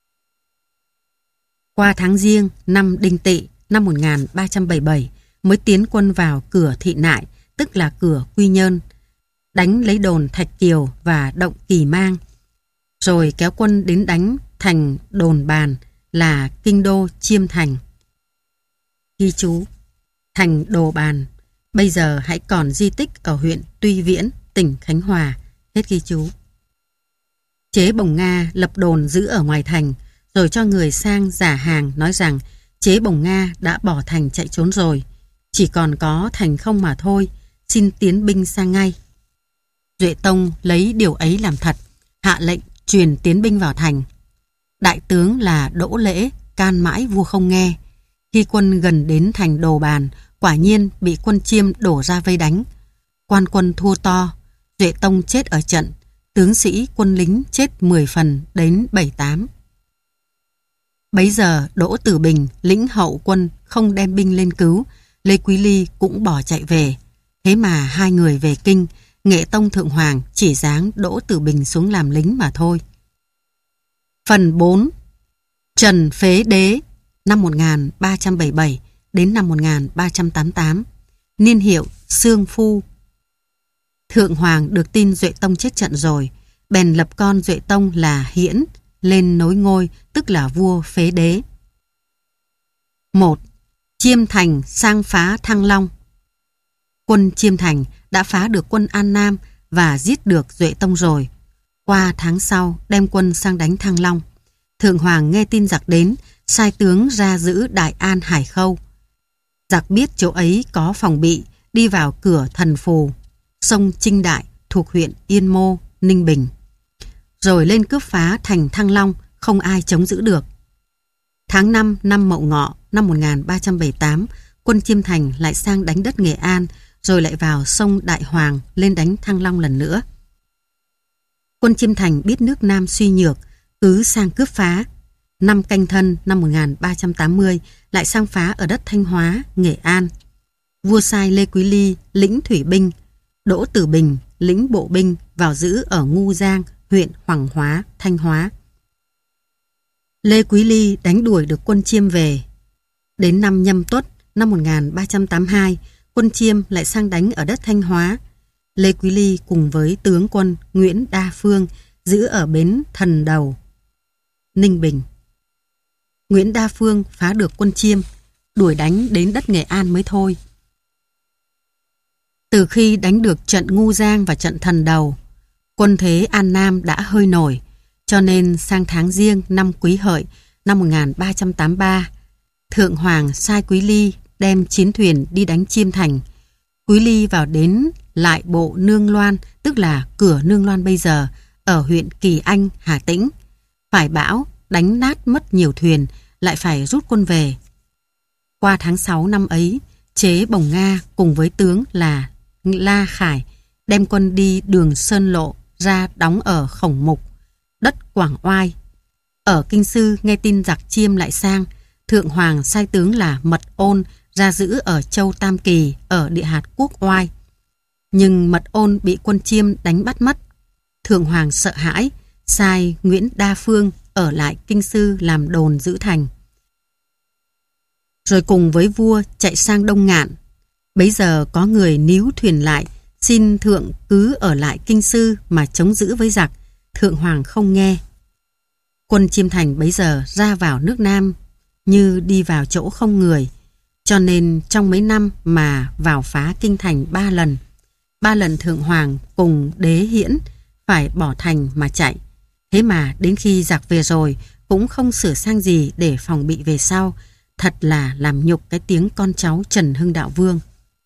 Qua tháng Giêng năm Đinh Tỵ năm một nghìn ba trăm bảy mươi bảy mới tiến quân vào cửa Thị Nại, tức là cửa Quy Nhơn, đánh lấy đồn Thạch Kiều và động Kỳ Mang, rồi kéo quân đến đánh thành Đồn Bàn là kinh đô Chiêm Thành. Ghi chú: thành Đồ Bàn bây giờ hãy còn di tích ở huyện Tuy Viễn, tỉnh Khánh Hòa. Hết ghi chú. Chế Bổng Nga lập đồn giữ ở ngoài thành, rồi cho người sang giả hàng nói rằng Chế Bổng Nga đã bỏ thành chạy trốn rồi, chỉ còn có thành không mà thôi, xin tiến binh sang ngay. Duệ Tông lấy điều ấy làm thật, hạ lệnh truyền tiến binh vào thành. Đại tướng là Đỗ Lễ can mãi vua không nghe. Khi quân gần đến thành Đồ Bàn, quả nhiên bị quân Chiêm đổ ra vây đánh. Quan quân thua to, Duệ Tông chết ở trận, tướng sĩ quân lính chết mười phần đến bảy tám. Bấy giờ Đỗ Tử Bình lĩnh hậu quân không đem binh lên cứu, Lê Quý Ly cũng bỏ chạy về. Thế mà hai người về kinh, Nghệ Tông Thượng Hoàng chỉ giáng Đỗ Tử Bình xuống làm lính mà thôi. Phần bốn. Trần Phế Đế năm một nghìn ba trăm bảy mươi bảy đến năm một nghìn ba trăm tám mươi tám. Niên hiệu Xương Phu. Thượng Hoàng được tin Duệ Tông chết trận rồi, bèn lập con Duệ Tông là Hiễn lên nối ngôi, tức là vua Phế Đế. một. Chiêm Thành sang phá Thăng Long. Quân Chiêm Thành đã phá được quân An Nam và giết được Duệ Tông rồi. Qua tháng sau đem quân sang đánh Thăng Long. Thượng Hoàng nghe tin giặc đến, sai tướng ra giữ Đại An Hải Khâu. Giặc biết chỗ ấy có phòng bị, đi vào cửa Thần Phù, sông Trinh Đại thuộc huyện Yên Mô, Ninh Bình. Rồi lên cướp phá thành Thăng Long, không ai chống giữ được. Tháng năm năm Mậu Ngọ năm một nghìn ba trăm bảy mươi tám, quân Chiêm Thành lại sang đánh đất Nghệ An, rồi lại vào sông Đại Hoàng lên đánh Thăng Long lần nữa. Quân Chiêm Thành biết nước Nam suy nhược, cứ sang cướp phá. Năm Canh Thân năm một nghìn ba trăm tám mươi lại sang phá ở đất Thanh Hóa, Nghệ An. Vua sai Lê Quý Ly lĩnh thủy binh, Đỗ Tử Bình lĩnh bộ binh vào giữ ở Ngu Giang, huyện Hoàng Hóa, Thanh Hóa. Lê Quý Ly đánh đuổi được quân Chiêm về. Đến năm Nhâm Tuất năm một nghìn ba trăm tám mươi hai, quân Chiêm lại sang đánh ở đất Thanh Hóa. Lê Quý Ly cùng với tướng quân Nguyễn Đa Phương giữ ở bến Thần Đầu, Ninh Bình. Nguyễn Đa Phương phá được quân Chiêm, đuổi đánh đến đất Nghệ An mới thôi. Từ khi đánh được trận Ngu Giang và trận Thần Đầu, quân thế An Nam đã hơi nổi, cho nên sang tháng Giêng năm Quý Hợi năm một nghìn ba trăm tám mươi ba, Thượng Hoàng sai Quý Ly đem chiến thuyền đi đánh Chiêm Thành. Quý Ly vào đến lại bộ Nương Loan, tức là cửa Nương Loan bây giờ, ở huyện Kỳ Anh, Hà Tĩnh. Phải bão, đánh nát mất nhiều thuyền, lại phải rút quân về. Qua tháng sáu năm ấy, Chế Bồng Nga cùng với tướng là La Khải đem quân đi đường Sơn Lộ ra đóng ở Khổng Mục, đất Quảng Oai. Ở Kinh Sư nghe tin giặc Chiêm lại sang, Thượng Hoàng sai tướng là Mật Ôn ra giữ ở Châu Tam Kỳ ở địa hạt Quốc Oai. Nhưng Mật Ôn bị quân Chiêm đánh bắt mất. Thượng Hoàng sợ hãi, sai Nguyễn Đa Phương ở lại Kinh Sư làm đồn giữ thành. Rồi cùng với vua chạy sang Đông Ngạn. Bấy giờ có người níu thuyền lại, xin Thượng cứ ở lại Kinh Sư mà chống giữ với giặc. Thượng Hoàng không nghe. Quân Chiêm Thành bấy giờ ra vào nước Nam như đi vào chỗ không người, cho nên trong mấy năm mà vào phá Kinh Thành ba lần. Ba lần Thượng Hoàng cùng Đế Hiễn phải bỏ thành mà chạy. Thế mà đến khi giặc về rồi cũng không sửa sang gì để phòng bị về sau. Thật là làm nhục cái tiếng con cháu Trần Hưng Đạo Vương.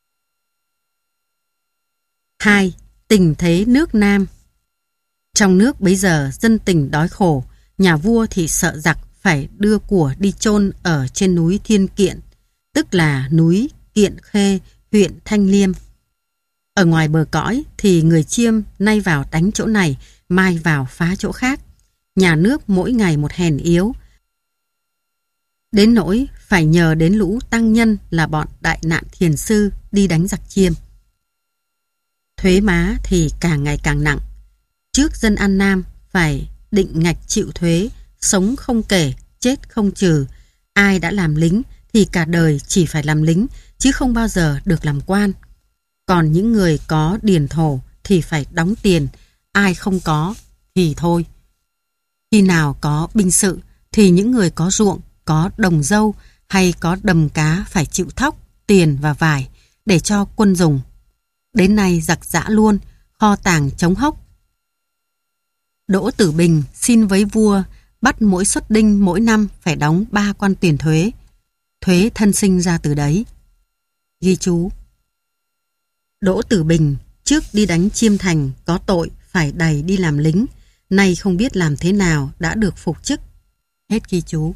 hai. Tình thế nước Nam. Trong nước bấy giờ dân tình đói khổ, nhà vua thì sợ giặc phải đưa của đi chôn ở trên núi Thiên Kiện, tức là núi Kiện Khê, huyện Thanh Liêm. Ở ngoài bờ cõi thì người Chiêm nay vào đánh chỗ này, mai vào phá chỗ khác. Nhà nước mỗi ngày một hèn yếu. Đến nỗi phải nhờ đến lũ tăng nhân là bọn đại nạn thiền sư đi đánh giặc Chiêm. Thuế má thì càng ngày càng nặng. Trước dân An Nam phải định ngạch chịu thuế, sống không kể, chết không trừ. Ai đã làm lính thì cả đời chỉ phải làm lính, chứ không bao giờ được làm quan. Còn những người có điền thổ thì phải đóng tiền, ai không có thì thôi. Khi nào có binh sự thì những người có ruộng, có đồng dâu hay có đầm cá phải chịu thóc, tiền và vải để cho quân dùng. Đến nay giặc giã luôn, kho tàng trống hốc. Đỗ Tử Bình xin với vua bắt mỗi suất đinh mỗi năm phải đóng ba quan tiền thuế. Thuế thân sinh ra từ đấy. Ghi chú: Đỗ Tử Bình trước đi đánh Chiêm Thành có tội phải đày đi làm lính, nay không biết làm thế nào đã được phục chức. Hết ghi chú.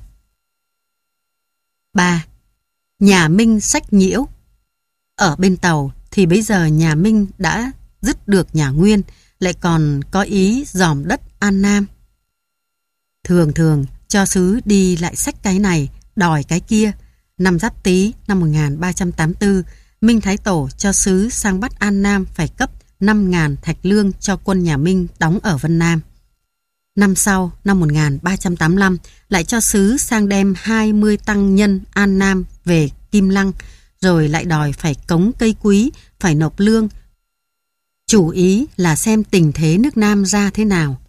ba. Nhà Minh sách nhiễu. Ở bên Tàu thì bây giờ nhà Minh đã dứt được nhà Nguyên, lại còn có ý dòm đất An Nam. Thường thường cho sứ đi lại xách cái này, đòi cái kia. Năm Giáp Tý năm một nghìn ba trăm tám mươi tư, Minh Thái Tổ cho sứ sang bắt An Nam phải cấp năm nghìn thạch lương cho quân nhà Minh đóng ở Vân Nam. Năm sau, năm một nghìn ba trăm tám mươi lăm, lại cho sứ sang đem hai mươi tăng nhân An Nam về Kim Lăng, rồi lại đòi phải cống cây quý, phải nộp lương. Chủ ý là xem tình thế nước Nam ra thế nào.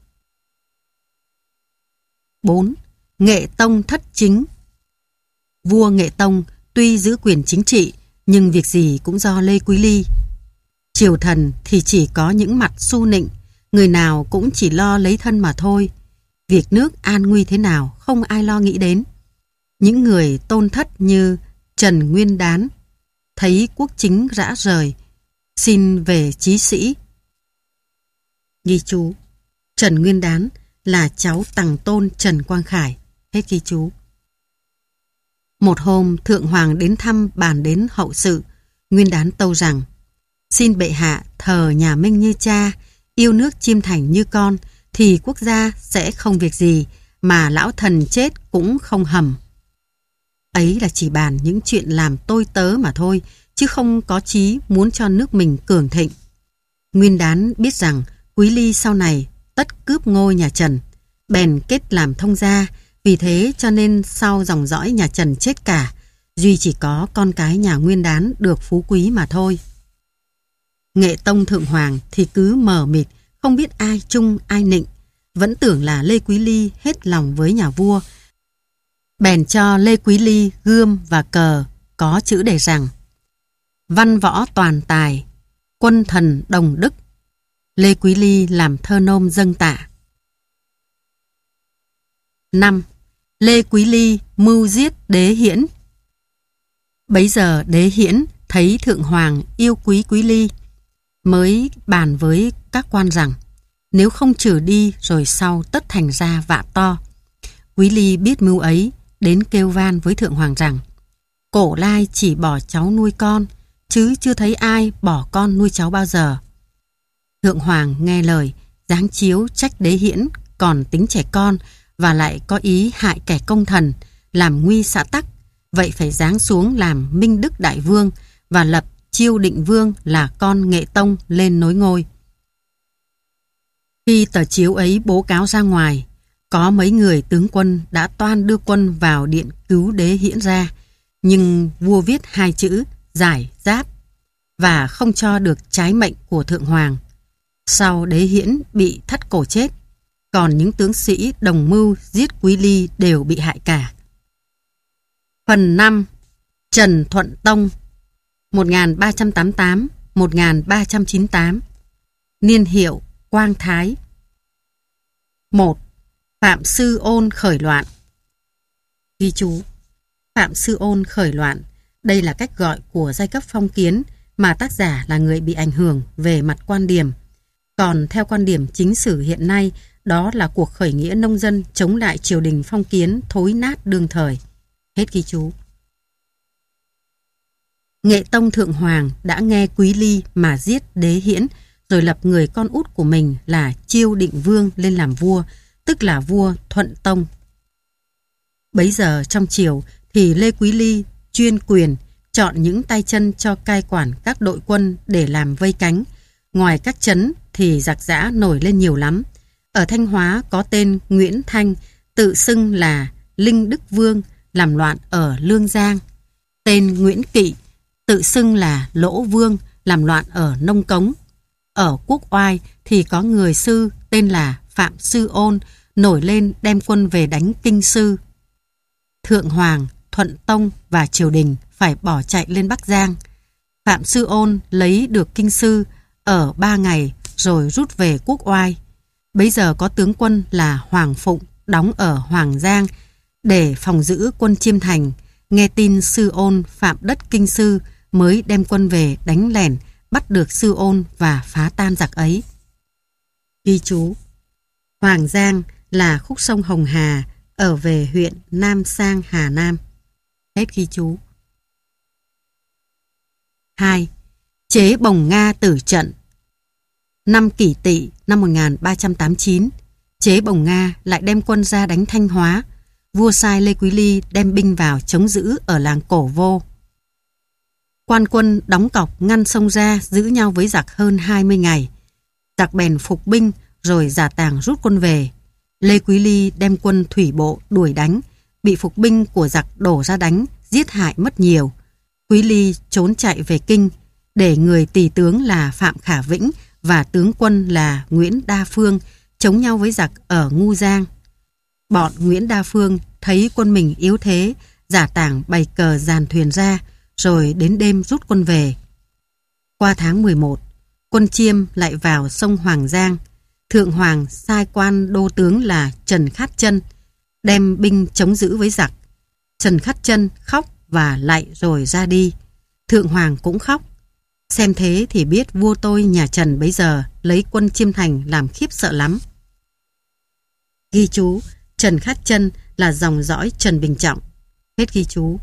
bốn. Nghệ Tông thất chính. Vua Nghệ Tông tuy giữ quyền chính trị, nhưng việc gì cũng do Lê Quý Ly. Triều thần thì chỉ có những mặt su nịnh, người nào cũng chỉ lo lấy thân mà thôi. Việc nước an nguy thế nào không ai lo nghĩ đến. Những người tôn thất như Trần Nguyên Đán thấy quốc chính rã rời, xin về chí sĩ. Ghi chú: Trần Nguyên Đán là cháu tằng tôn Trần Quang Khải. Hết ghi chú. Một hôm Thượng Hoàng đến thăm bàn đến hậu sự. Nguyên Đán tâu rằng: xin bệ hạ thờ nhà Minh như cha, yêu nước Chiêm Thành như con, thì quốc gia sẽ không việc gì, mà lão thần chết cũng không hầm. Ấy là chỉ bàn những chuyện làm tôi tớ mà thôi, chứ không có chí muốn cho nước mình cường thịnh. Nguyên Đán biết rằng Quý Ly sau này tất cướp ngôi nhà Trần, bèn kết làm thông gia, vì thế cho nên sau dòng dõi nhà Trần chết cả, duy chỉ có con cái nhà Nguyên Đán được phú quý mà thôi. Nghệ Tông Thượng Hoàng thì cứ mờ mịt, không biết ai trung ai nịnh, vẫn tưởng là Lê Quý Ly hết lòng với nhà vua. Bèn cho Lê Quý Ly gươm và cờ có chữ đề rằng: văn võ toàn tài, quân thần đồng đức. Lê Quý Ly làm thơ nôm dâng tạ. năm. Lê Quý Ly mưu giết Đế Hiển. Bấy giờ Đế Hiển thấy Thượng Hoàng yêu quý Quý Ly, mới bàn với các quan rằng nếu không trừ đi rồi sau tất thành ra vạ to. Quý Ly biết mưu ấy, đến kêu van với Thượng Hoàng rằng: cổ lai chỉ bỏ cháu nuôi con, chứ chưa thấy ai bỏ con nuôi cháu bao giờ. Thượng Hoàng nghe lời, giáng chiếu trách Đế Hiển còn tính trẻ con, và lại có ý hại kẻ công thần, làm nguy xã tắc, vậy phải giáng xuống làm Minh Đức Đại Vương, và lập Chiêu Định Vương là con Nghệ Tông lên nối ngôi. Khi tờ chiếu ấy bố cáo ra ngoài, có mấy người tướng quân đã toan đưa quân vào điện cứu Đế Hiển ra, nhưng vua viết hai chữ giải giáp và không cho được trái mệnh của Thượng Hoàng. Sau Đế Hiển bị thắt cổ chết, còn những tướng sĩ đồng mưu giết Quý Ly đều bị hại cả. Phần năm. Trần Thuận Tông một nghìn ba trăm tám mươi tám đến một nghìn ba trăm chín mươi tám. Niên hiệu Quang Thái. một. Phạm Sư Ôn khởi loạn. Ghi chú: Phạm Sư Ôn khởi loạn, đây là cách gọi của giai cấp phong kiến mà tác giả là người bị ảnh hưởng về mặt quan điểm. Còn theo quan điểm chính sử hiện nay, đó là cuộc khởi nghĩa nông dân chống lại triều đình phong kiến thối nát đương thời. Hết ghi chú. Nghệ Tông Thượng Hoàng đã nghe Quý Ly mà giết Đế Hiển, rồi lập người con út của mình là Chiêu Định Vương lên làm vua, tức là vua Thuận Tông. Bấy giờ trong triều thì Lê Quý Ly chuyên quyền chọn những tay chân cho cai quản các đội quân để làm vây cánh. Ngoài các trấn thì giặc giã nổi lên nhiều lắm. Ở Thanh Hóa có tên Nguyễn Thanh, tự xưng là Linh Đức Vương, làm loạn ở Lương Giang. Tên Nguyễn Kỵ, tự xưng là Lỗ Vương, làm loạn ở Nông Cống. Ở Quốc Oai thì có người sư tên là Phạm Sư Ôn, nổi lên đem quân về đánh Kinh Sư. Thượng Hoàng, Thuận Tông và triều đình phải bỏ chạy lên Bắc Giang. Phạm Sư Ôn lấy được Kinh Sư ở ba ngày rồi rút về Quốc Oai. Bấy giờ có tướng quân là Hoàng Phụng đóng ở Hoàng Giang để phòng giữ quân Chiêm Thành. Nghe tin Sư Ôn phạm đất Kinh Sư mới đem quân về đánh lẻn, bắt được Sư Ôn và phá tan giặc ấy. Ghi chú: Hoàng Giang là khúc sông Hồng Hà ở về huyện Nam Sang, Hà Nam. Hết ghi chú. hai. Chế Bồng Nga tử trận. Năm Kỷ Tỵ năm một nghìn ba trăm tám mươi chín, Chế Bồng Nga lại đem quân ra đánh Thanh Hóa. Vua sai Lê Quý Ly đem binh vào chống giữ ở làng Cổ Vô. Quan quân đóng cọc ngăn sông ra giữ nhau với giặc hơn hai mươi ngày. Giặc bèn phục binh rồi giả tàng rút quân về. Lê Quý Ly đem quân thủy bộ đuổi đánh, bị phục binh của giặc đổ ra đánh, giết hại mất nhiều. Quý Ly trốn chạy về Kinh, để người tỳ tướng là Phạm Khả Vĩnh và tướng quân là Nguyễn Đa Phương chống nhau với giặc ở Ngu Giang. Bọn Nguyễn Đa Phương thấy quân mình yếu thế, giả tảng bày cờ dàn thuyền ra, rồi đến đêm rút quân về. Qua tháng mười một, quân Chiêm lại vào sông Hoàng Giang. Thượng Hoàng sai quan đô tướng là Trần Khát Chân đem binh chống giữ với giặc. Trần Khát Chân khóc và lạy rồi ra đi. Thượng Hoàng cũng khóc. Xem thế thì biết vua tôi nhà Trần bấy giờ lấy quân Chiêm Thành làm khiếp sợ lắm. Ghi chú: Trần Khát Chân là dòng dõi Trần Bình Trọng. Hết ghi chú.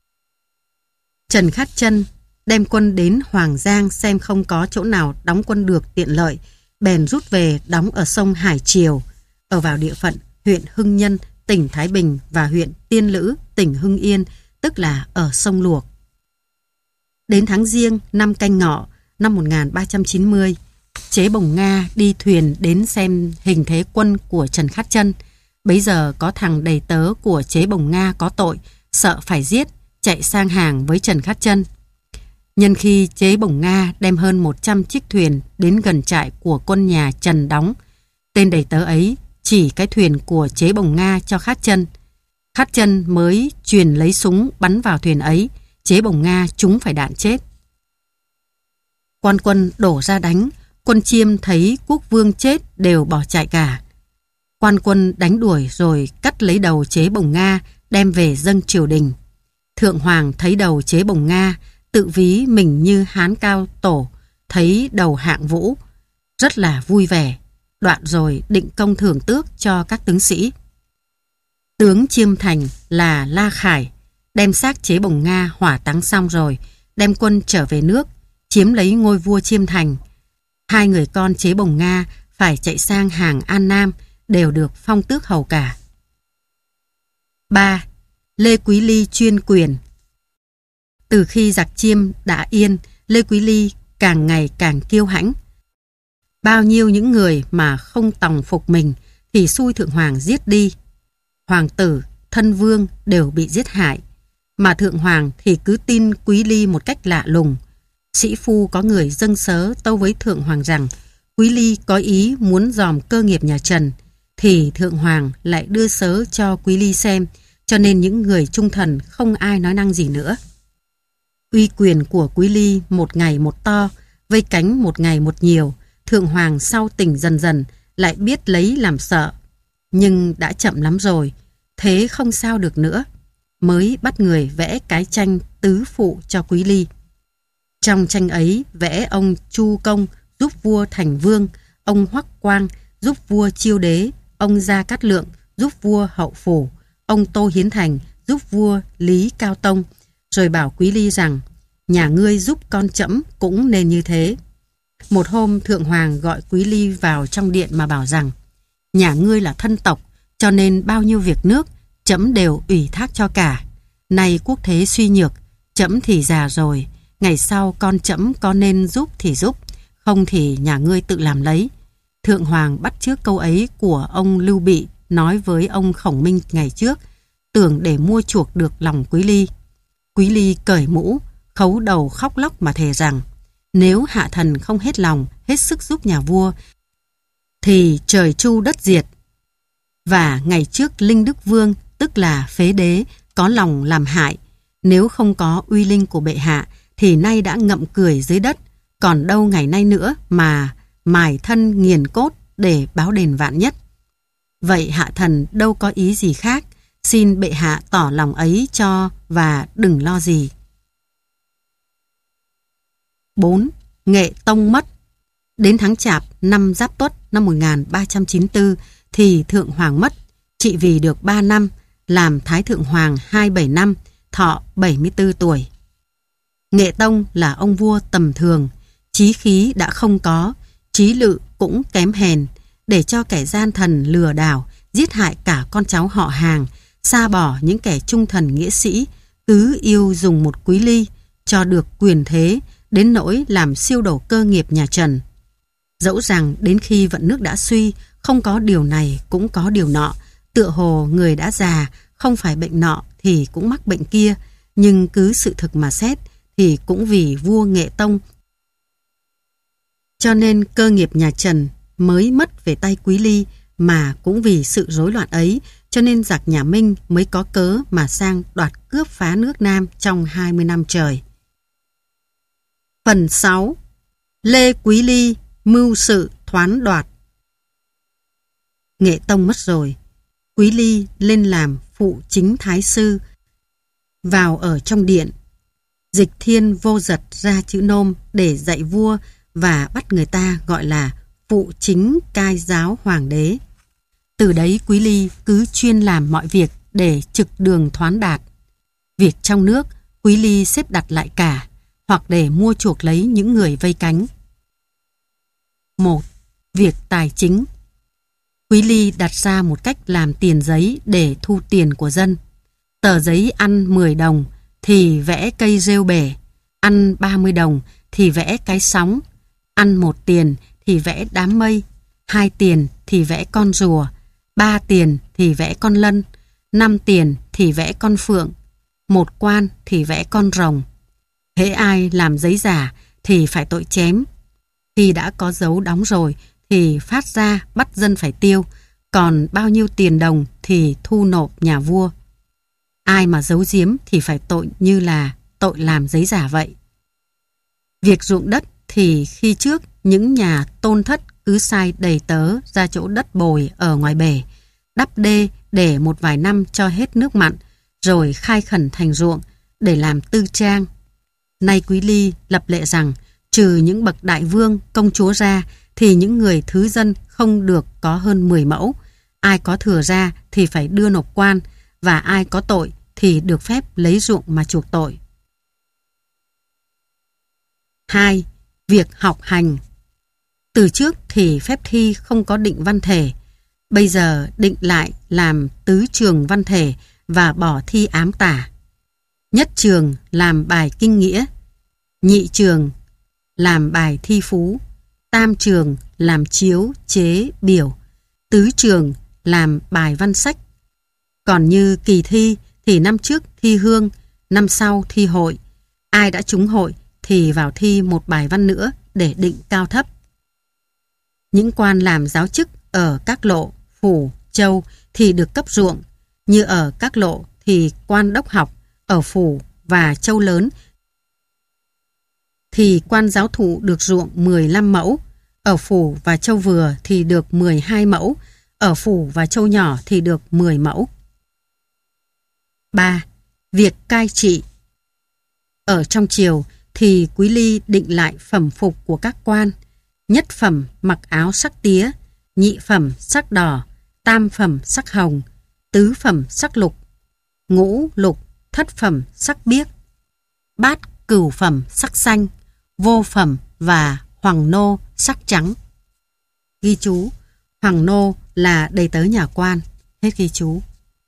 Trần Khát Chân đem quân đến Hoàng Giang xem không có chỗ nào đóng quân được tiện lợi, bèn rút về đóng ở sông Hải Triều, ở vào địa phận huyện Hưng Nhân, tỉnh Thái Bình và huyện Tiên Lữ, tỉnh Hưng Yên, tức là ở sông Luộc. Đến tháng Giêng năm Canh Ngọ năm một nghìn ba trăm chín mươi, Chế Bồng Nga đi thuyền đến xem hình thế quân của Trần Khát Chân. Bấy giờ có thằng đầy tớ của Chế Bồng Nga có tội, sợ phải giết, chạy sang hàng với Trần Khát Chân. Nhân khi Chế Bồng Nga đem hơn một trăm chiếc thuyền đến gần trại của quân nhà Trần đóng, tên đầy tớ ấy chỉ cái thuyền của Chế Bồng Nga cho Khát Chân. Khát Chân mới truyền lấy súng bắn vào thuyền ấy, Chế Bồng Nga trúng phải đạn chết. Quan quân đổ ra đánh, quân Chiêm thấy quốc vương chết đều bỏ chạy cả. Quan quân đánh đuổi rồi cắt lấy đầu Chế Bồng Nga đem về dâng triều đình. Thượng Hoàng thấy đầu Chế Bồng Nga, tự ví mình như hán cao tổ, thấy đầu hạng vũ, rất là vui vẻ. Đoạn rồi định công thưởng tước cho các tướng sĩ. Tướng Chiêm Thành là La Khải đem xác Chế Bồng Nga hỏa táng xong rồi, đem quân trở về nước, chiếm lấy ngôi vua Chiêm Thành. Hai người con Chế Bồng Nga phải chạy sang hàng An Nam, đều được phong tước hầu cả. ba. Lê Quý Ly chuyên quyền. Từ khi giặc Chiêm đã yên, Lê Quý Ly càng ngày càng kiêu hãnh. Bao nhiêu những người mà không tòng phục mình thì xui Thượng Hoàng giết đi. Hoàng tử, thân vương đều bị giết hại, mà Thượng Hoàng thì cứ tin Quý Ly một cách lạ lùng. Sĩ phu có người dâng sớ tâu với Thượng Hoàng rằng Quý Ly có ý muốn dòm cơ nghiệp nhà Trần, thì Thượng Hoàng lại đưa sớ cho Quý Ly xem, cho nên những người trung thần không ai nói năng gì nữa. Uy quyền của Quý Ly một ngày một to, vây cánh một ngày một nhiều. Thượng Hoàng sau tỉnh dần dần lại biết lấy làm sợ, nhưng đã chậm lắm rồi, thế không sao được nữa, mới bắt người vẽ cái tranh tứ phụ cho Quý Ly. Trong tranh ấy vẽ ông Chu Công giúp vua thành vương, ông Hoắc Quang giúp vua chiêu đế, ông Gia Cát Lượng giúp vua hậu phủ, ông Tô Hiến Thành giúp vua Lý Cao Tông, rồi bảo Quý Ly rằng nhà ngươi giúp con trẫm cũng nên như thế. Một hôm Thượng Hoàng gọi Quý Ly vào trong điện mà bảo rằng nhà ngươi là thân tộc, cho nên bao nhiêu việc nước trẫm đều ủy thác cho cả. Nay quốc thế suy nhược, trẫm thì già rồi, ngày sau con trẫm có nên giúp thì giúp, không thì nhà ngươi tự làm lấy. Thượng Hoàng bắt chước câu ấy của ông Lưu Bị nói với ông Khổng Minh ngày trước, tưởng để mua chuộc được lòng Quý Ly. Quý Ly cởi mũ, khấu đầu khóc lóc mà thề rằng nếu hạ thần không hết lòng, hết sức giúp nhà vua, thì trời tru đất diệt. Và ngày trước Linh Đức Vương, tức là phế đế, có lòng làm hại, nếu không có uy linh của bệ hạ, thì nay đã ngậm cười dưới đất, còn đâu ngày nay nữa mà mài thân nghiền cốt để báo đền vạn nhất. Vậy hạ thần đâu có ý gì khác, xin bệ hạ tỏ lòng ấy cho và đừng lo gì. bốn. Nghệ Tông mất. Đến tháng Chạp năm Giáp Tuất năm một nghìn ba trăm chín mươi tư thì Thượng Hoàng mất, trị vì được ba năm, làm Thái Thượng Hoàng hai mươi bảy năm, thọ bảy mươi tư tuổi. Nghệ Tông là ông vua tầm thường, chí khí đã không có, trí lự cũng kém hèn, để cho kẻ gian thần lừa đảo, giết hại cả con cháu họ hàng, sa bỏ những kẻ trung thần nghĩa sĩ, cứ yêu dùng một Quý Ly, cho được quyền thế, đến nỗi làm siêu đổ cơ nghiệp nhà Trần. Dẫu rằng đến khi vận nước đã suy, không có điều này cũng có điều nọ, tựa hồ người đã già, không phải bệnh nọ thì cũng mắc bệnh kia, nhưng cứ sự thực mà xét thì cũng vì vua Nghệ Tông. Cho nên cơ nghiệp nhà Trần mới mất về tay Quý Ly, mà cũng vì sự rối loạn ấy, cho nên giặc nhà Minh mới có cớ mà sang đoạt cướp phá nước Nam trong hai mươi năm trời. Phần sáu. Lê Quý Ly mưu sự thoán đoạt. Nghệ Tông mất rồi, Quý Ly lên làm phụ chính thái sư, vào ở trong điện. Dịch Thiên vô giật ra chữ nôm để dạy vua và bắt người ta gọi là phụ chính cai giáo hoàng đế. Từ đấy Quý Ly cứ chuyên làm mọi việc để trực đường thoán đạt. Việc trong nước Quý Ly xếp đặt lại cả, hoặc để mua chuộc lấy những người vây cánh. Một. Việc tài chính. Quý Ly đặt ra một cách làm tiền giấy để thu tiền của dân. Tờ giấy ăn mười đồng thì vẽ cây rêu bể, ăn ba mươi đồng thì vẽ cái sóng, ăn một tiền thì vẽ đám mây, hai tiền thì vẽ con rùa, ba tiền thì vẽ con lân, năm tiền thì vẽ con phượng, một quan thì vẽ con rồng. Hễ ai làm giấy giả thì phải tội chém. Khi đã có dấu đóng rồi thì phát ra bắt dân phải tiêu, còn bao nhiêu tiền đồng thì thu nộp nhà vua. Ai mà giấu giếm thì phải tội như là tội làm giấy giả vậy. Việc ruộng đất thì khi trước những nhà tôn thất cứ sai đầy tớ ra chỗ đất bồi ở ngoài bể, đắp đê để một vài năm cho hết nước mặn, rồi khai khẩn thành ruộng để làm tư trang. Nay Quý Ly lập lệ rằng trừ những bậc đại vương, công chúa ra thì những người thứ dân không được có hơn mười mẫu. Ai có thừa ra thì phải đưa nộp quan, và ai có tội thì được phép lấy ruộng mà chuộc tội. Hai. Việc học hành. Từ trước thì phép thi không có định văn thể, bây giờ định lại làm tứ trường văn thể và bỏ thi ám tả. Nhất trường làm bài kinh nghĩa, nhị trường làm bài thi phú, tam trường làm chiếu, chế, biểu, tứ trường làm bài văn sách. Còn như kỳ thi thì năm trước thi hương, năm sau thi hội. Ai đã trúng hội thì vào thi một bài văn nữa để định cao thấp. Những quan làm giáo chức ở các lộ, phủ, châu thì được cấp ruộng. Như ở các lộ thì quan đốc học, ở phủ và châu lớn thì quan giáo thụ được ruộng mười lăm mẫu, ở phủ và châu vừa thì được mười hai mẫu, ở phủ và châu nhỏ thì được mười mẫu. Ba. Việc cai trị. Ở trong triều thì Quý Ly định lại phẩm phục của các quan. Nhất phẩm mặc áo sắc tía, nhị phẩm sắc đỏ, tam phẩm sắc hồng, tứ phẩm sắc lục, ngũ lục thất phẩm sắc biếc, bát cửu phẩm sắc xanh, vô phẩm và hoàng nô sắc trắng. Ghi chú: hoàng nô là đầy tớ nhà quan. Hết ghi chú.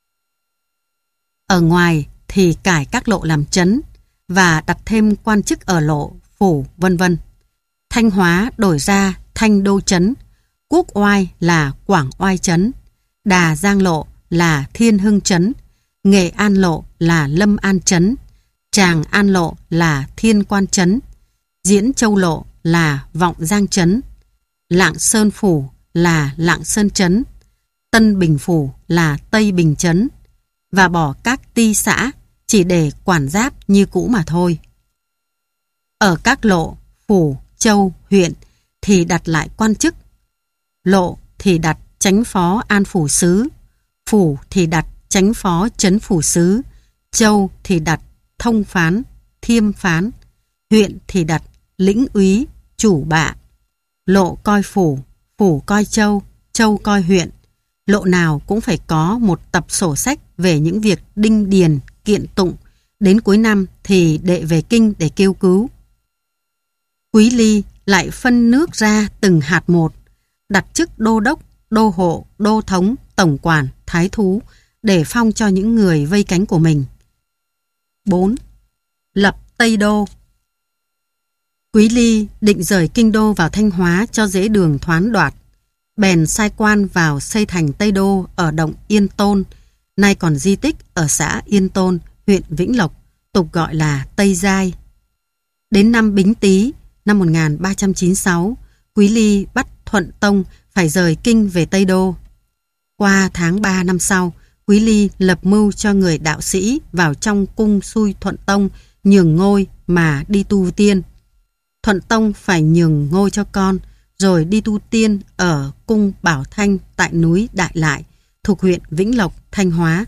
Ở ngoài thì cải các lộ làm trấn và đặt thêm quan chức ở lộ, phủ, vân vân. Thanh Hóa đổi ra Thanh Đô trấn, Quốc Oai là Quảng Oai trấn, Đà Giang lộ là Thiên Hưng trấn, Nghệ An lộ là Lâm An trấn, Tràng An lộ là Thiên Quan trấn, Diễn Châu lộ là Vọng Giang trấn, Lạng Sơn phủ là Lạng Sơn trấn, Tân Bình phủ là Tây Bình trấn, và bỏ các ty xã chỉ để quản giáp như cũ mà thôi. Ở các lộ, phủ, châu, huyện thì đặt lại quan chức. Lộ thì đặt chánh phó an phủ sứ, phủ thì đặt chánh phó trấn phủ sứ, châu thì đặt thông phán, thiêm phán, huyện thì đặt lĩnh úy, chủ bạ. Lộ coi phủ, phủ coi châu, châu coi huyện. Lộ nào cũng phải có một tập sổ sách về những việc đinh điền, kiện tụng. Đến cuối năm thì đệ về kinh để kêu cứu. Quý Ly lại phân nước ra từng hạt một, đặt chức đô đốc, đô hộ, đô thống, tổng quản, thái thú để phong cho những người vây cánh của mình. Bốn. Lập Tây Đô. Quý Ly định rời kinh đô vào Thanh Hóa cho dễ đường thoán đoạt. Bèn sai quan vào xây thành Tây Đô ở động Yên Tôn, nay còn di tích ở xã Yên Tôn, huyện Vĩnh Lộc, tục gọi là Tây Giai. Đến năm Bính Tý, năm một nghìn ba trăm chín mươi sáu, Quý Ly bắt Thuận Tông phải rời kinh về Tây Đô. Qua tháng ba năm sau, Quý Ly lập mưu cho người đạo sĩ vào trong cung xui Thuận Tông nhường ngôi mà đi tu tiên. Thuận Tông phải nhường ngôi cho con, rồi đi tu tiên ở cung Bảo Thanh tại núi Đại Lại, thuộc huyện Vĩnh Lộc, Thanh Hóa.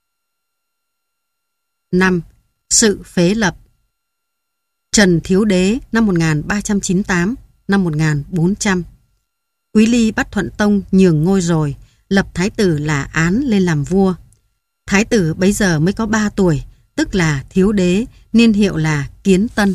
năm. Sự phế lập. Trần Thiếu Đế năm một nghìn ba trăm chín mươi tám, năm một nghìn bốn trăm. Quý Ly bắt Thuận Tông nhường ngôi rồi, lập thái tử là Án lên làm vua. Thái tử bấy giờ mới có ba tuổi, tức là Thiếu Đế, niên hiệu là Kiến Tân.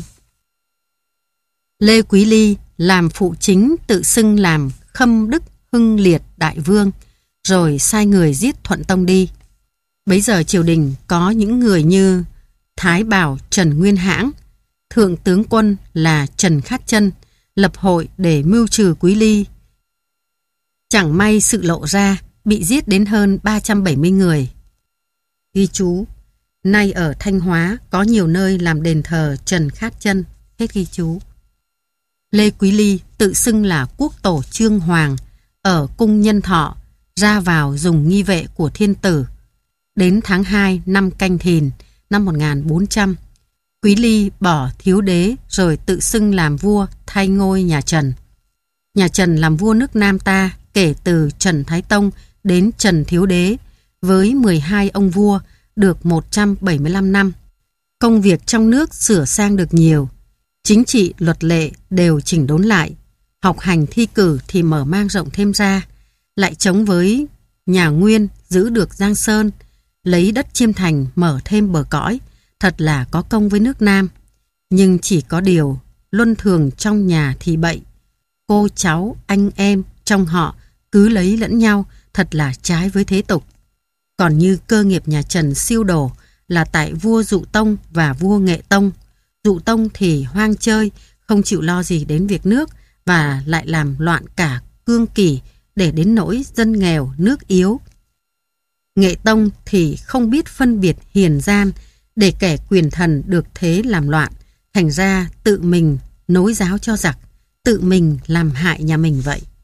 Lê Quý Ly làm phụ chính, tự xưng làm Khâm Đức Hưng Liệt Đại Vương, rồi sai người giết Thuận Tông đi. Bấy giờ triều đình có những người như Thái Bảo Trần Nguyên Hãng, Thượng tướng quân là Trần Khát Chân, lập hội để mưu trừ Quý Ly. Chẳng may sự lộ ra, bị giết đến hơn ba trăm bảy mươi người. Ghi chú: nay ở Thanh Hóa có nhiều nơi làm đền thờ Trần Khát Chân. Hết ghi chú. Lê Quý Ly tự xưng là quốc tổ Trương Hoàng, ở cung Nhân Thọ, ra vào dùng nghi vệ của thiên tử. Đến tháng hai năm Canh Thìn, năm một nghìn bốn trăm, Quý Ly bỏ Thiếu Đế rồi tự xưng làm vua thay ngôi nhà Trần. Nhà Trần làm vua nước Nam ta kể từ Trần Thái Tông đến Trần Thiếu Đế, với mười hai ông vua, được một trăm bảy mươi lăm năm. Công việc trong nước sửa sang được nhiều, chính trị luật lệ đều chỉnh đốn lại, học hành thi cử thì mở mang rộng thêm ra, lại chống với nhà Nguyên giữ được Giang Sơn, lấy đất Chiêm Thành mở thêm bờ cõi, thật là có công với nước Nam. Nhưng chỉ có điều, luân thường trong nhà thì bậy, cô cháu, anh em trong họ cứ lấy lẫn nhau, thật là trái với thế tục. Còn như cơ nghiệp nhà Trần siêu đổ là tại vua Dụ Tông và vua Nghệ Tông. Dụ Tông thì hoang chơi, không chịu lo gì đến việc nước và lại làm loạn cả cương kỷ để đến nỗi dân nghèo nước yếu. Nghệ Tông thì không biết phân biệt hiền gian, để kẻ quyền thần được thế làm loạn, thành ra tự mình nối giáo cho giặc, tự mình làm hại nhà mình vậy.